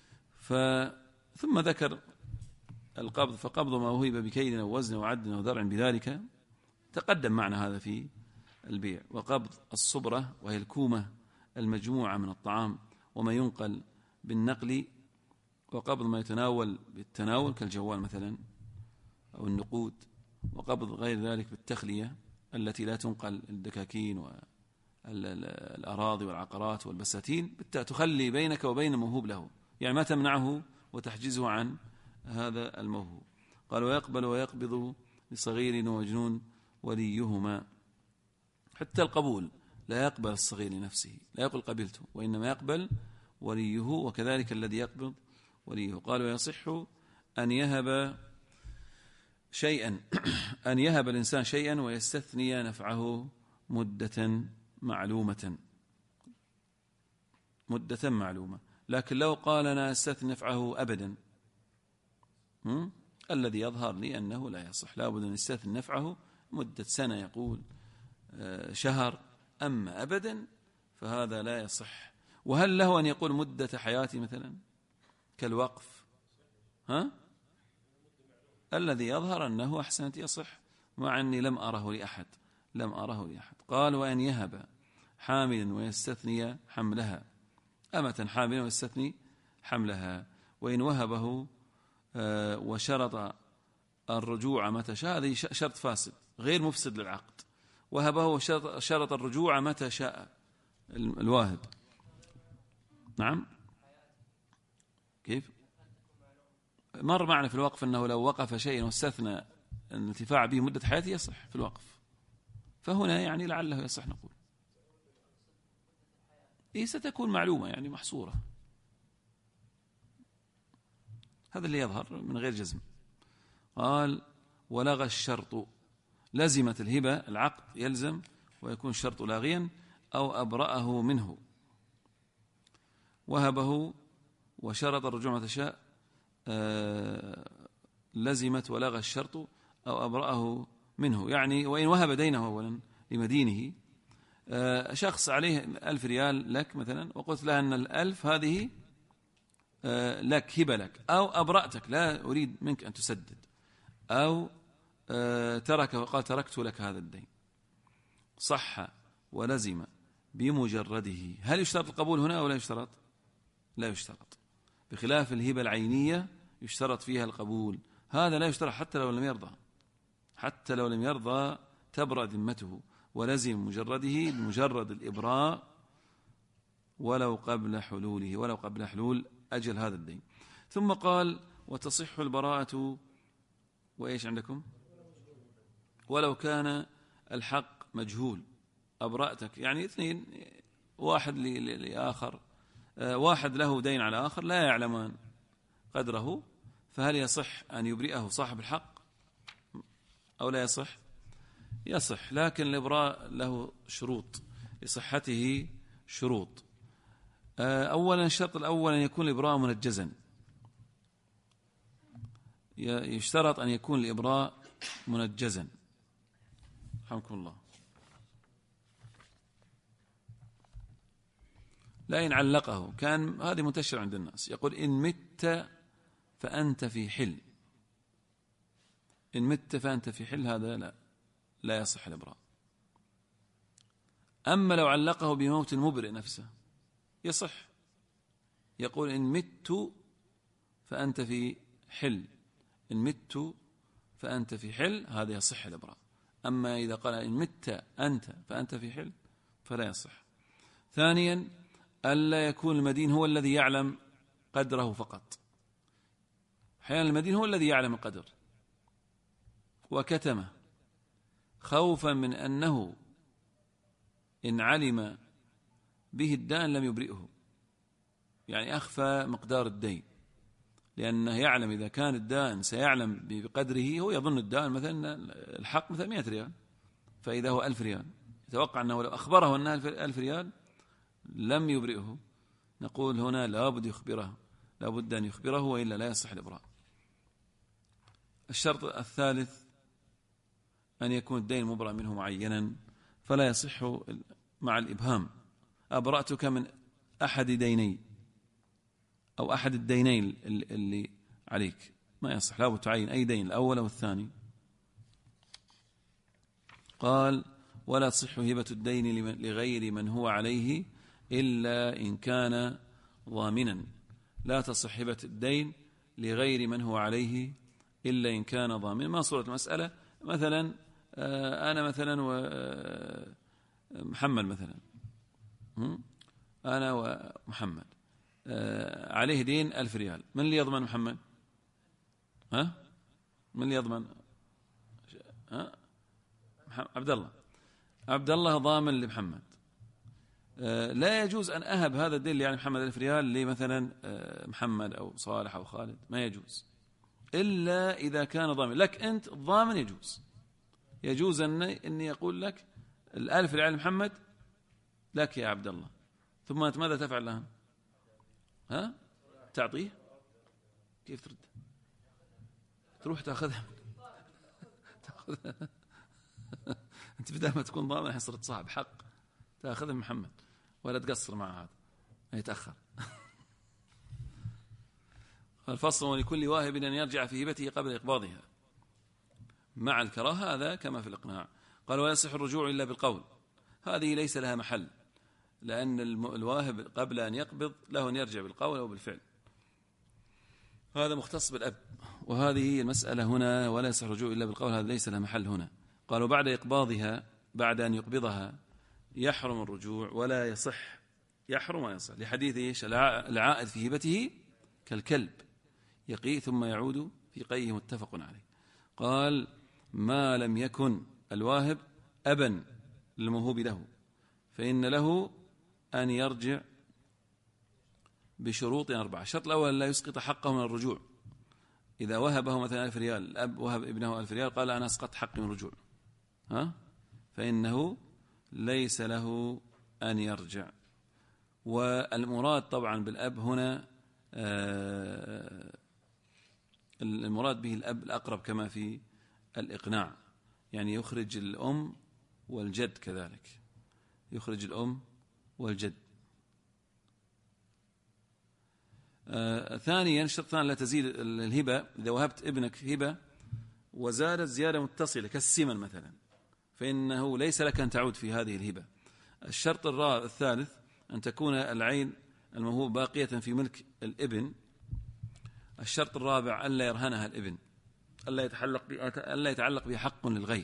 ثم ذكر القبض، فقبض ما وهب بكيل أو وزن أو عد أو ذرع بذلك، تقدم معنا هذا في البيع. وقبض الصبرة وهي الكومة المجموعة من الطعام وما ينقل بالنقل، وقبض ما يتناول بالتناول كالجوال مثلا أو النقود، وقبض غير ذلك بالتخلية التي لا تنقل، الدكاكين والأراضي والعقارات والبساتين، تخلي بينك وبين الموهوب له، يعني ما تمنعه وتحجزه عن هذا الموهوب. قال ويقبل ويقبض لصغير ومجنون وليهما. حتى القبول لا يقبل الصغير لنفسه، لا يقول قبلته، وإنما يقبل وليه، وكذلك الذي يقبض وليه. قال ويصح أن يهب شيئا أن يهب الإنسان شيئا ويستثني نفعه مدة معلومة، لكن لو قال أنا أستثني نفعه أبدا، الذي يظهر لي أنه لا يصح، لا بد أن يستثني نفعه مدة سنة يقول شهر، أما أبدا فهذا لا يصح. وهل له أن يقول مدة حياتي مثلا كالوقف؟ الذي يظهر أنه أحسنت يصح، مع أني لم أره لأحد. قال وأن يهب حاملا ويستثني حملها، أمة حاملا ويستثني حملها، وإن وهبه وشرط الرجوع متى شاء، هذه شرط فاسد غير مفسد للعقد. وهبه وشرط الرجوع متى شاء الواهب. نعم كيف؟ مر معنا في الوقف أنه لو وقف شيء واستثنى الانتفاع به مدة حياته يصح في الوقف، فهنا يعني لعله يصح نقول ستكون معلومة يعني محصورة. هذا اللي يظهر من غير جزم. قال ولغى الشرط، لزمت الهبة العقد يلزم ويكون الشرط لاغيا، أو أبرأه منه. وهبه وشرط الرجوع متى شاء لزمت ولغى الشرط أو أبرأه منه. يعني وإن وهب دينه أولا لمدينه، شخص عليه 1000 ريال لك مثلا، وقلت له أن 1000 هذه لك هبة لك، أو أبرأتك لا أريد منك أن تسدد، أو ترك وقال تركت لك هذا الدين، صح ولزم بمجرده. هل يشترط القبول هنا أو لا يشترط؟ لا يشترط، بخلاف الهبة العينية يشترط فيها القبول، هذا لا يشترط حتى لو لم يرضى تبرأ ذمته، ولزم مجرده بمجرد الإبراء ولو قبل حلول أجل هذا الدين. ثم قال وتصح البراءة وإيش عندكم؟ ولو كان الحق مجهول. أبرأتك يعني اثنين، واحد لآخر، واحد له دين على آخر لا يعلمان قدره، فهل يصح أن يبرئه صاحب الحق أو لا يصح؟ يصح، لكن الإبراء له شروط، لصحته شروط. أولا الشرط الأول أن يكون الإبراء منجزا، يشترط أن يكون الإبراء منجزا. رحمكم الله. لا إن علقه، كان هذه منتشر عند الناس، يقول إن مت فأنت في حل، إن مت فأنت في حل، هذا لا يصح الإبراء. أما لو علقه بموت المبرئ نفسه يصح، يقول إن مت فأنت في حل، إن مت فأنت في حل، هذا يصح الإبراء. أما إذا قال إن مت أنت فأنت في حل فلا يصح. ثانيا ألا يكون المدين هو الذي يعلم قدره فقط، أحيانا المدين هو الذي يعلم القدر وكتمه خوفا من أنه إن علم به الدائن لم يبرئه، يعني أخفى مقدار الدين، لأنه يعلم إذا كان الدائن سيعلم بقدره، هو يظن الدائن مثلا الحق مثلا 100 ريال، فإذا هو 1000 ريال يتوقع أنه لو أخبره أنها 1000 ريال لم يبرئه، نقول هنا لابد أن يخبره وإلا لا يصح الإبراء. الشرط الثالث أن يكون الدين مبرأ منه معينا، فلا يصح مع الإبهام. أبرأتك من أحد ديني أو أحد الدينين اللي عليك، ما يصح، لابد تعين أي دين، الأول أو الثاني. قال ولا تصح هبة الدين لغير من هو عليه إلا إن كان ضامنا. لا تصح هبة الدين لغير من هو عليه إلا إن كان ضامنا. ما صورة المسألة؟ مثلا أنا مثلا ومحمد مثلا، أنا ومحمد عليه دين 1000 ريال، من اللي يضمن محمد؟ من اللي يضمن؟ عبد الله ضامن لمحمد. لا يجوز أن أهب هذا الدين يعني محمد 1000 ريال لمثلا محمد أو صالح أو خالد، ما يجوز إلا إذا كان ضامن لك أنت. الضامن يجوز أني يقول لك 1000 ريال محمد لك يا عبد الله، ثم أنت ماذا تفعل لها؟ تعطيه؟ كيف ترد؟ تروح تأخذها أنت بدل ما تكون ضامن الحين صرت صاحب حق، تأخذها من محمد ولا تقصر مع هذا يتأخر. الفصل: ولكل واهب أن يرجع في هبته قبل إقباضها مع الكراهة، هذا كما في الإقناع. قال: ولا يصح الرجوع إلا بالقول. هذه ليس لها محل، لأن الواهب قبل أن يقبض له أن يرجع بالقول أو بالفعل، هذا مختص بالأب. وهذه هي المسألة هنا، ولا يصح الرجوع إلا بالقول، هذا ليس لها محل هنا. قالوا بعد إقباضها، بعد أن يقبضها يحرم الرجوع ولا يصح، يحرم ولا يصح، لحديث إيش؟ العائد في هبته كالكلب يقي ثم يعود في قيه، متفق عليه. قال: ما لم يكن الواهب أبا للموهوب له فإن له أن يرجع بشروط 4. الشرط الأول: لا يسقط حقه من الرجوع. إذا وهبه مثلا 1000 ريال، الأب وهب ابنه 1000 ريال، قال: أنا أسقط حقي من الرجوع، فإنه ليس له أن يرجع. والمراد طبعا بالأب هنا المراد به الأب الأقرب كما في الإقناع، يعني يخرج الأم والجد، كذلك يخرج الأم والجد. ثانيا الشرط الثاني: لا تزيد الهبة. إذا وهبت ابنك هبة وزادت زيادة متصلة كالسمن مثلا، فإنه ليس لك أن تعود في هذه الهبة. الشرط الثالث: أن تكون العين الموهوب باقية في ملك الابن. الشرط الرابع: ألا يرهنها الابن، ألا يتعلق بها حق للغير،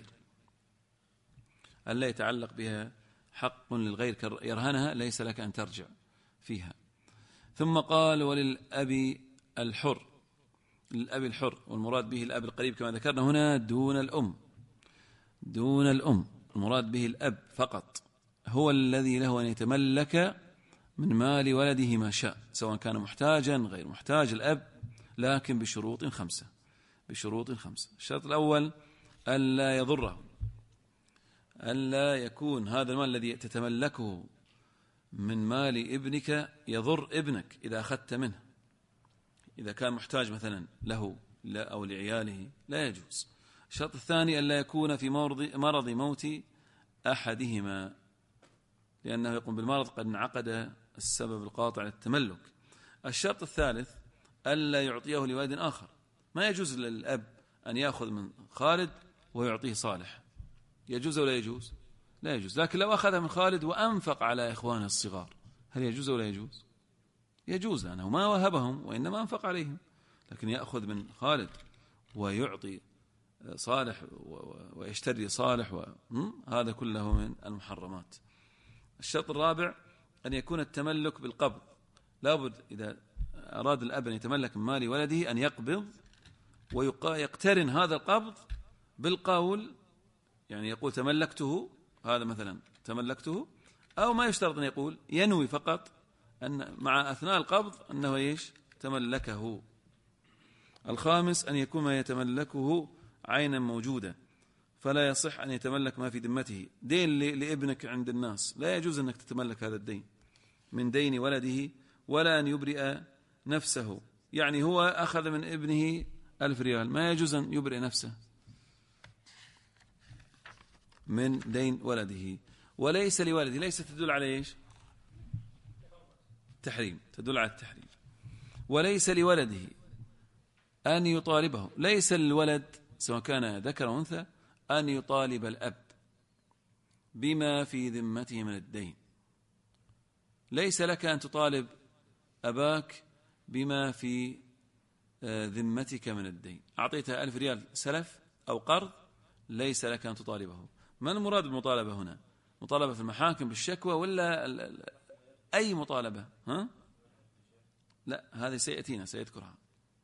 ألا يتعلق بها حق للغير يرهنها، ليس لك أن ترجع فيها. ثم قال: وللأب الحر. للأب الحر، والمراد به الأب القريب كما ذكرنا هنا، دون الأم. دون الأم، المراد به الأب فقط، هو الذي له أن يتملك من مال ولده ما شاء، سواء كان محتاجا غير محتاج الأب، لكن بشروط 5. بشروط 5. الشرط الأول: ألا يضره، ألا يكون هذا المال الذي تتملكه من مال ابنك يضر ابنك إذا أخذت منه. إذا كان محتاج مثلا له أو لعياله لا يجوز. الشرط الثاني: ألا يكون في مرض موت أحدهما، لأنه يقوم بالمرض قد انعقد السبب القاطع للتملك. الشرط الثالث: ألا يعطيه لوالد آخر. ما يجوز للأب أن يأخذ من خالد ويعطيه صالح، يجوز ولا يجوز؟ لا يجوز. لكن لو أخذ من خالد وأنفق على إخوانه الصغار، هل يجوز ولا يجوز؟ يجوز، لأنه ما وهبهم وإنما أنفق عليهم. لكن يأخذ من خالد ويعطي صالح ويشتري صالح هذا كله من المحرمات. الشرط الرابع: أن يكون التملك بالقبض. لابد إذا أراد الأب أن يتملك من مال ولده أن يقبض، ويقترن هذا القبض بالقول، يعني يقول تملكته، هذا مثلا تملكته، أو ما يشترط أن يقول، ينوي فقط أن مع أثناء القبض أنه إيش؟ تملكه. الخامس: أن يكون ما يتملكه عينا موجودة، فلا يصح أن يتملك ما في ذمته. دين لابنك عند الناس، لا يجوز أنك تتملك هذا الدين من دين ولده، ولا أن يبرئ نفسه. يعني هو أخذ من ابنه 1000 ريال، ما يجوز أن يبرئ نفسه من دين ولده. وليس لولده، ليس تدل على إيش؟ تحريم، تدل على التحريم. وليس لولده أن يطالبه، ليس للولد سواء كان ذكر أو أنثى أن يطالب الأب بما في ذمته من الدين. ليس لك أن تطالب أباك بما في ذمتك من الدين. أعطيته 1000 ريال سلف أو قرض، ليس لك أن تطالبه. ما المراد بالمطالبة هنا؟ مطالبة في المحاكم بالشكوى ولا أي مطالبة؟ لا، هذه سيأتينا، سيذكرها.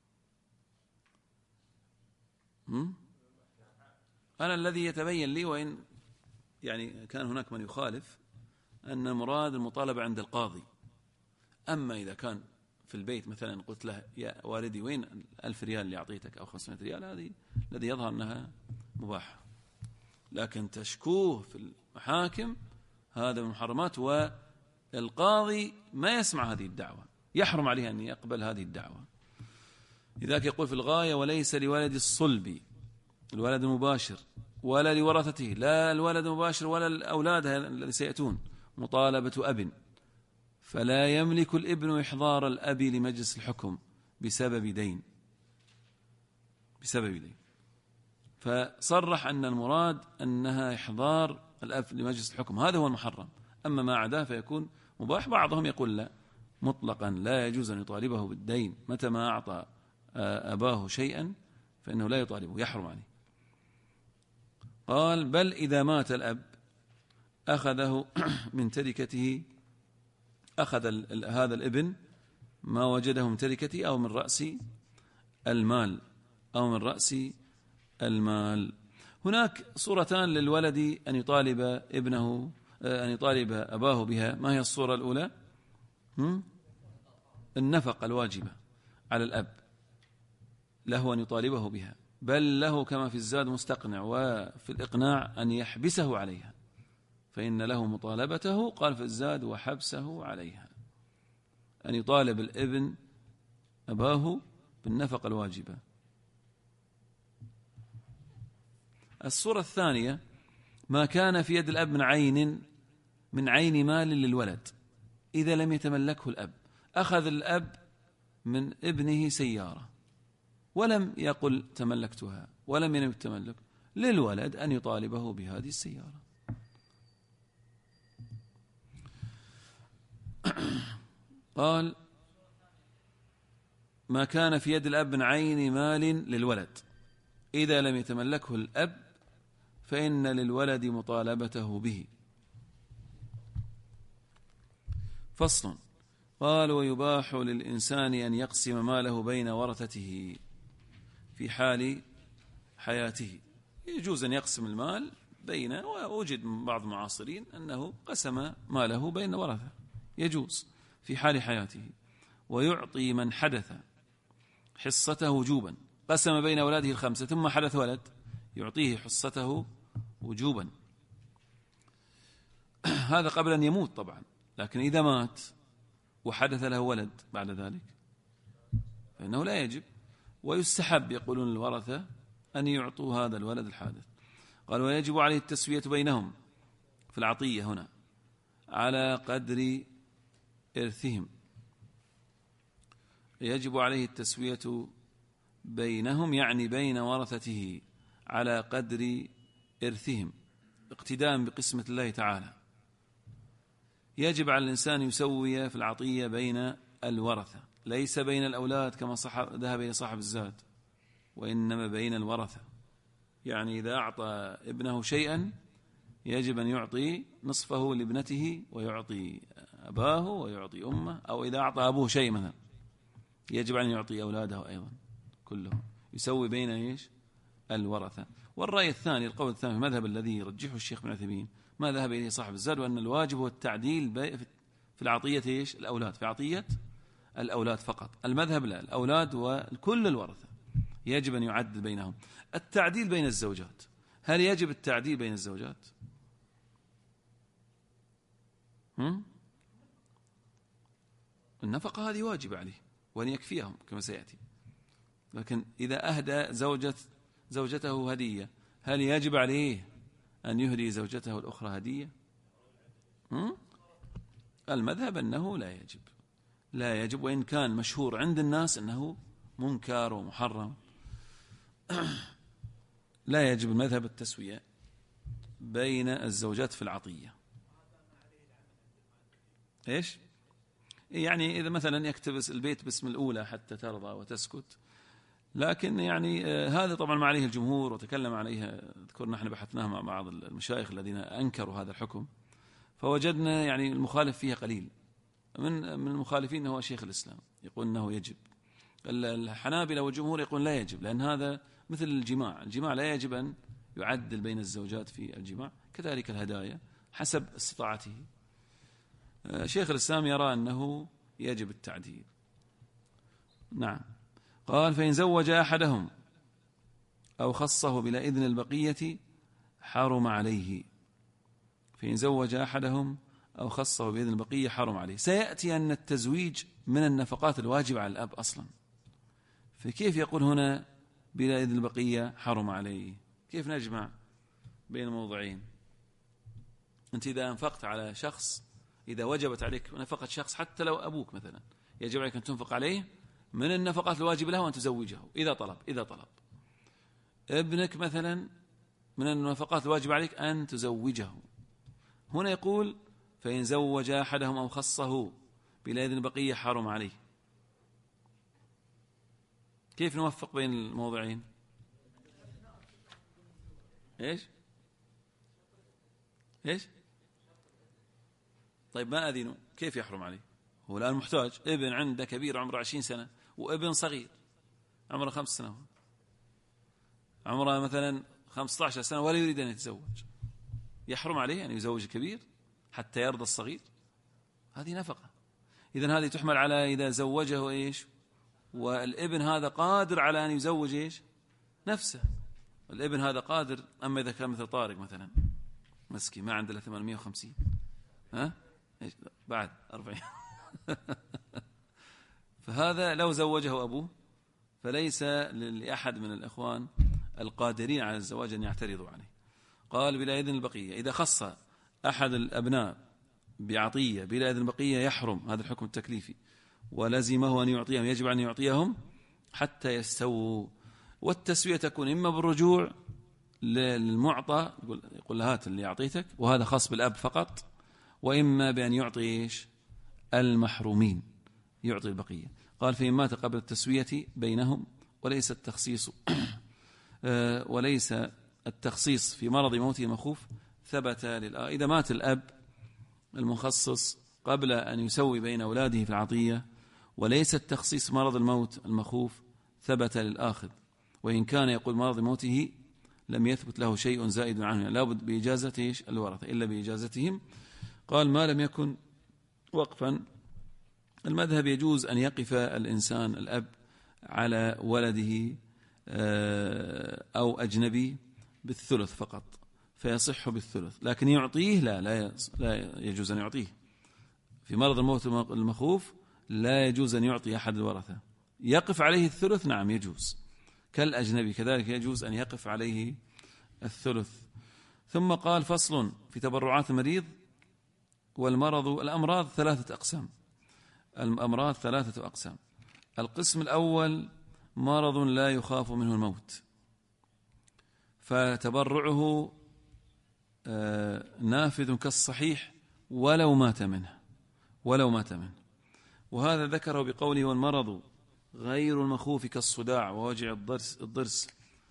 أنا الذي يتبين لي، وإن يعني كان هناك من يخالف، أن مراد المطالبة عند القاضي. أما إذا كان في البيت مثلا قلت له: يا والدي وين 1000 ريال اللي أعطيتك أو 500 ريال، هذه الذي يظهر أنها مباحة. لكن تشكوه في المحاكم هذا من المحرمات، والقاضي ما يسمع هذه الدعوة، يحرم عليه أن يقبل هذه الدعوة. لذلك يقول في الغاية: وليس لولد الصلب الولد المباشر ولا لورثته، لا الولد المباشر ولا الأولاد الذين سيأتون، مطالبة أب، فلا يملك الابن إحضار الأب لمجلس الحكم بسبب دين. فصرح أن المراد أنها إحضار الأب لمجلس الحكم، هذا هو المحرم. أما ما عداه فيكون مباح. بعضهم يقول لا، مطلقا لا يجوز أن يطالبه بالدين، متى ما أعطى أباه شيئا فإنه لا يطالبه، يحرم عليه. قال: بل إذا مات الأب أخذه من تركته، أخذ هذا الابن ما وجده من تركته أو من رأس المال. هناك صورتان للولد أن يطالب ابنه، أن يطالب أباه بها. ما هي الصورة الأولى؟ النفقة الواجبة على الأب، له أن يطالبه بها، بل له كما في الزاد مستقنع وفي الإقناع أن يحبسه عليها، فإن له مطالبته، قال في الزاد وحبسه عليها، أن يطالب الابن أباه بالنفقة الواجبة. الصورة الثانية: ما كان في يد الأب من عين مال للولد إذا لم يتملكه الأب. أخذ الأب من ابنه سيارة ولم يقل تملكتها، ولم ينم التملك، للولد أن يطالبه بهذه السيارة. قال: ما كان في يد الأب من عين مال للولد إذا لم يتملكه الأب فإن للولد مطالبته به. فصل. قال: ويباح للإنسان أن يقسم ماله بين ورثته في حال حياته. يجوز أن يقسم المال بين، ووجد من بعض المعاصرين أنه قسم ماله بين ورثة، يجوز في حال حياته. ويعطي من حدث حصته وجوبا، قسم بين أولاده الخمسة ثم حدث ولد، يعطيه حصته وجوبا. هذا قبل أن يموت طبعا، لكن إذا مات وحدث له ولد بعد ذلك فإنه لا يجب، ويستحب يقولون الورثة أن يعطوا هذا الولد الحادث. قال: ويجب عليه التسوية بينهم في العطية هنا على قدر إرثهم. يجب عليه التسوية بينهم يعني بين ورثته على قدر إرثهم، اقتداء بقسمة الله تعالى. يجب على الإنسان يسوي في العطية بين الورثة، ليس بين الأولاد كما ذهب إلى صاحب الزاد، وإنما بين الورثة. يعني إذا أعطى ابنه شيئا يجب أن يعطي نصفه لابنته، ويعطي أباه ويعطي أمه، أو إذا أعطى أبوه شيء مثلا يجب أن يعطي أولاده أيضا كلهم، يسوي بين الورثة. والرأي الثاني، القول الثاني، المذهب الذي يرجحه الشيخ بن عثيمين ما ذهب إليه صاحب الزاد، وأن الواجب هو التعديل في العطية الأولاد، في عطية الأولاد فقط. المذهب لا، الأولاد وكل الورثة يجب أن يعدل بينهم. التعديل بين الزوجات، هل يجب التعديل بين الزوجات؟ النفقة هذه واجب عليه وأن يكفيهم كما سيأتي، لكن إذا أهدى زوجته هدية هل يجب عليه أن يهدي زوجته الأخرى هدية؟ المذهب أنه لا يجب، وإن كان مشهور عند الناس أنه منكر ومحرم. لا يجب المذهب التسوية بين الزوجات في العطية. إيش؟ يعني إذا مثلا يكتب البيت باسم الأولى حتى ترضى وتسكت، لكن يعني هذا طبعا ما عليه الجمهور وتكلم عليها. ذكرنا نحن بحثناها مع بعض المشايخ الذين أنكروا هذا الحكم، فوجدنا يعني المخالف فيها قليل. من المخالفين هو شيخ الإسلام يقول أنه يجب. الحنابلة والجمهور يقول لا يجب، لأن هذا مثل الجماع لا يجب أن يعدل بين الزوجات في الجماع، كذلك الهدايا حسب استطاعته. شيخ الإسلام يرى أنه يجب التعديل. نعم. قال: فإن زوج أحدهم أو خصه بلا إذن البقية حرم عليه. فإن زوج أحدهم أو خصه بإذن البقية حرم عليه. سيأتي أن التزويج من النفقات الواجبة على الأب أصلا، فكيف يقول هنا بلا إذن البقية حرم عليه؟ كيف نجمع بين الموضوعين؟ أنت إذا أنفقت على شخص، إذا وجبت عليك نفقة شخص حتى لو أبوك مثلا، يجب عليك أن تنفق عليه من النفقات الواجب له وأن تزوجه إذا طلب. ابنك مثلا من النفقات الواجب عليك أن تزوجه. هنا يقول فإن زوج أحدهم أو خصه بلا إذن البقية حرم عليه. كيف نوفق بين الموضوعين؟ إيش؟ طيب ما أذنه كيف يحرم عليه؟ هو الآن محتاج، ابن عنده كبير عمره 20 سنة وابن صغير عمره 5 سنوات، عمره مثلا 15 سنة ولا يريد أن يتزوج، يحرم عليه أن يزوج الكبير حتى يرضى الصغير؟ هذه نفقة. إذن هذه تحمل على إذا زوجه إيش والابن هذا قادر على أن يزوج إيش نفسه، الابن هذا قادر. أما إذا كان مثل طارق مثلا مسكين ما عنده إلا 850 إيش بعد 40 فهذا لو زوجه أبوه فليس لأحد من الإخوان القادرين على الزواج أن يعترضوا عليه. قال بلا إذن البقية، إذا خص أحد الأبناء بعطية بلا إذن البقية يحرم، هذا الحكم التكليفي، ولزمه أن يعطيهم، يجب أن يعطيهم حتى يستووا. والتسوية تكون إما بالرجوع للمعطى، يقول هات اللي أعطيتك وهذا خاص بالأب فقط، وإما بأن يعطي إيش المحرومين، يعطي البقية. قال فإن مات قبل التسوية بينهم وليس التخصيص في مرض موته المخوف ثبت إذا مات الأب المخصص قبل أن يسوي بين أولاده في العطية وليس التخصيص مرض الموت المخوف ثبت للآخذ، وإن كان يقول مرض موته لم يثبت له شيء زائد عنه، لا بد بإجازة الورثة إلا بإجازتهم. قال ما لم يكن وقفا، المذهب يجوز أن يقف الإنسان الأب على ولده أو أجنبي بالثلث فقط فيصح بالثلث، لكن يعطيه لا يجوز أن يعطيه في مرض الموت المخوف، لا يجوز أن يعطي أحد الورثة. يقف عليه الثلث نعم يجوز، كالأجنبي كذلك يجوز أن يقف عليه الثلث. ثم قال فصل في تبرعات المريض والمرض. الأمراض 3 أقسام، الأمراض 3 أقسام. القسم الأول مرض لا يخاف منه الموت، فتبرعه نافذ كالصحيح ولو مات منه، وهذا ذكره بقوله والمرض غير المخوف كالصداع ووجع الضرس،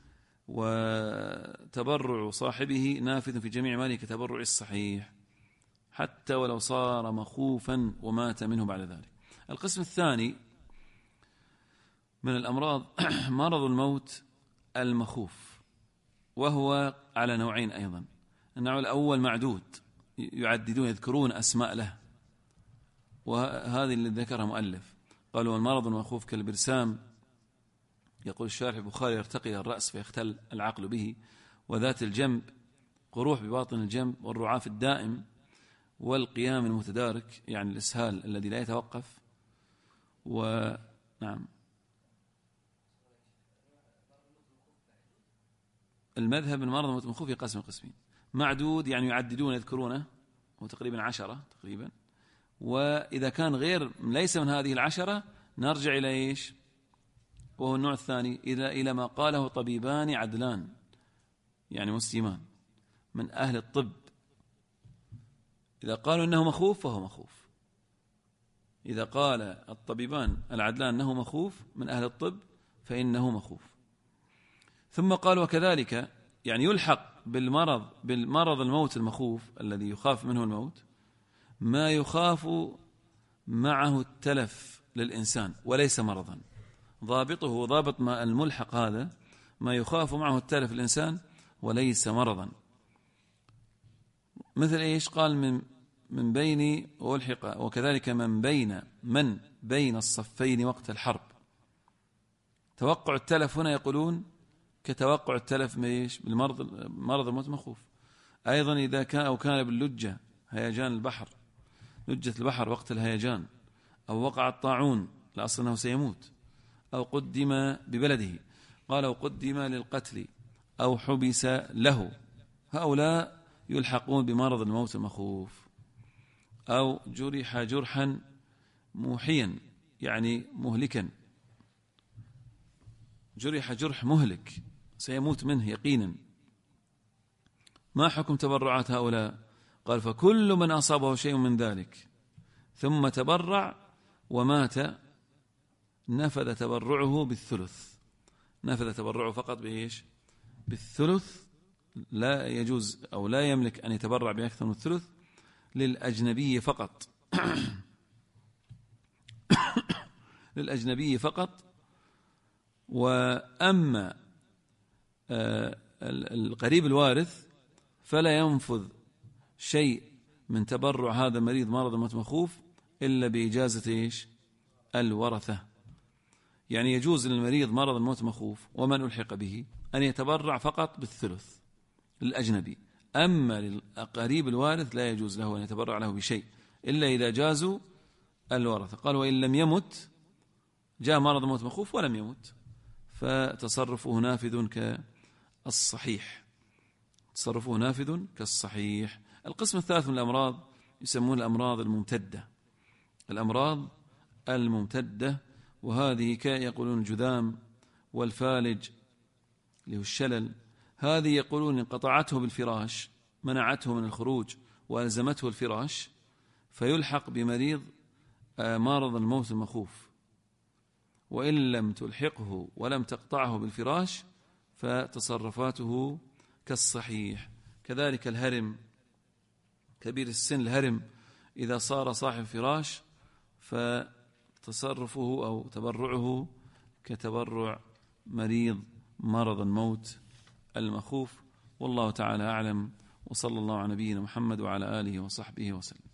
وتبرع صاحبه نافذ في جميع ماله كتبرع الصحيح حتى ولو صار مخوفا ومات منه بعد ذلك. القسم الثاني من الأمراض مرض الموت المخوف، وهو على نوعين أيضا. النوع الأول معدود، يعددون يذكرون أسماء له، وهذه اللي ذكرها مؤلف. قالوا المرض المخوف كالبرسام، يقول الشارح البخاري يرتقي الرأس فيختل العقل به، وذات الجنب قروح بباطن الجنب، والرعاف الدائم، والقيام المتدارك يعني الإسهال الذي لا يتوقف. ونعم المذهب المرض المخوف يقسم قسمين، معدود يعني يعددون يذكرونه هو تقريبا 10 تقريبا، وإذا كان غير ليس من هذه 10 نرجع إلى إيش، وهو النوع الثاني إلى ما قاله طبيبان عدلان يعني مسلمان من أهل الطب، إذا قالوا إنه مخوف فهو مخوف. إذا قال الطبيبان العدلان أنه مخوف من أهل الطب فإنه مخوف. ثم قال وكذلك يعني يلحق بالمرض الموت المخوف الذي يخاف منه الموت ما يخاف معه التلف للإنسان وليس مرضا، ضابطه ضابط ما الملحق هذا ما يخاف معه التلف للإنسان وليس مرضا. مثل إيش؟ قال من بين والحق وكذلك من بين الصفين وقت الحرب. توقع التلف هنا يقولون كتوقع التلف مرض الموت المخوف. أيضا إذا كان باللجة هيجان البحر، لجة البحر وقت الهيجان، أو وقع الطاعون لأصل أنه سيموت، أو قدم ببلده. قال وقدم للقتل أو حبس له، هؤلاء يلحقون بمرض الموت المخوف. أو جرح جرحا موحيا يعني مهلكا، جرح جرح مهلك سيموت منه يقينا. ما حكم تبرعات هؤلاء؟ قال فكل من أصابه شيء من ذلك ثم تبرع ومات نفذ تبرعه بالثلث. نفذ تبرعه فقط بإيش؟ بالثلث. لا يجوز أو لا يملك أن يتبرع بأكثر من الثلث. للأجنبي فقط للأجنبي فقط. وأما القريب الوارث فلا ينفذ شيء من تبرع هذا المريض مرض الموت المخوف إلا بإجازة إيش؟ الورثة. يعني يجوز للمريض مرض الموت المخوف ومن ألحق به أن يتبرع فقط بالثلث للأجنبي. أما للقريب الوارث لا يجوز له أن يتبرع له بشيء إلا إذا جازوا الورثة. قال وإن لم يمت، جاء مرض الموت المخوف ولم يمت، فتصرفه نافذ كالصحيح. تصرفه نافذ كالصحيح. القسم الثالث من الأمراض يسمون الأمراض الممتدة. الأمراض الممتدة، وهذه يقولون الجذام والفالج اللي هو الشلل. هذه يقولون انقطعته بالفراش، منعته من الخروج وألزمته الفراش، فيلحق بمريض مرض الموت المخوف. وإن لم تلحقه ولم تقطعه بالفراش فتصرفاته كالصحيح. كذلك الهرم، كبير السن الهرم إذا صار صاحب فراش فتصرفه أو تبرعه كتبرع مريض مرض الموت المخوف. والله تعالى أعلم، وصلى الله على نبينا محمد وعلى آله وصحبه وسلم.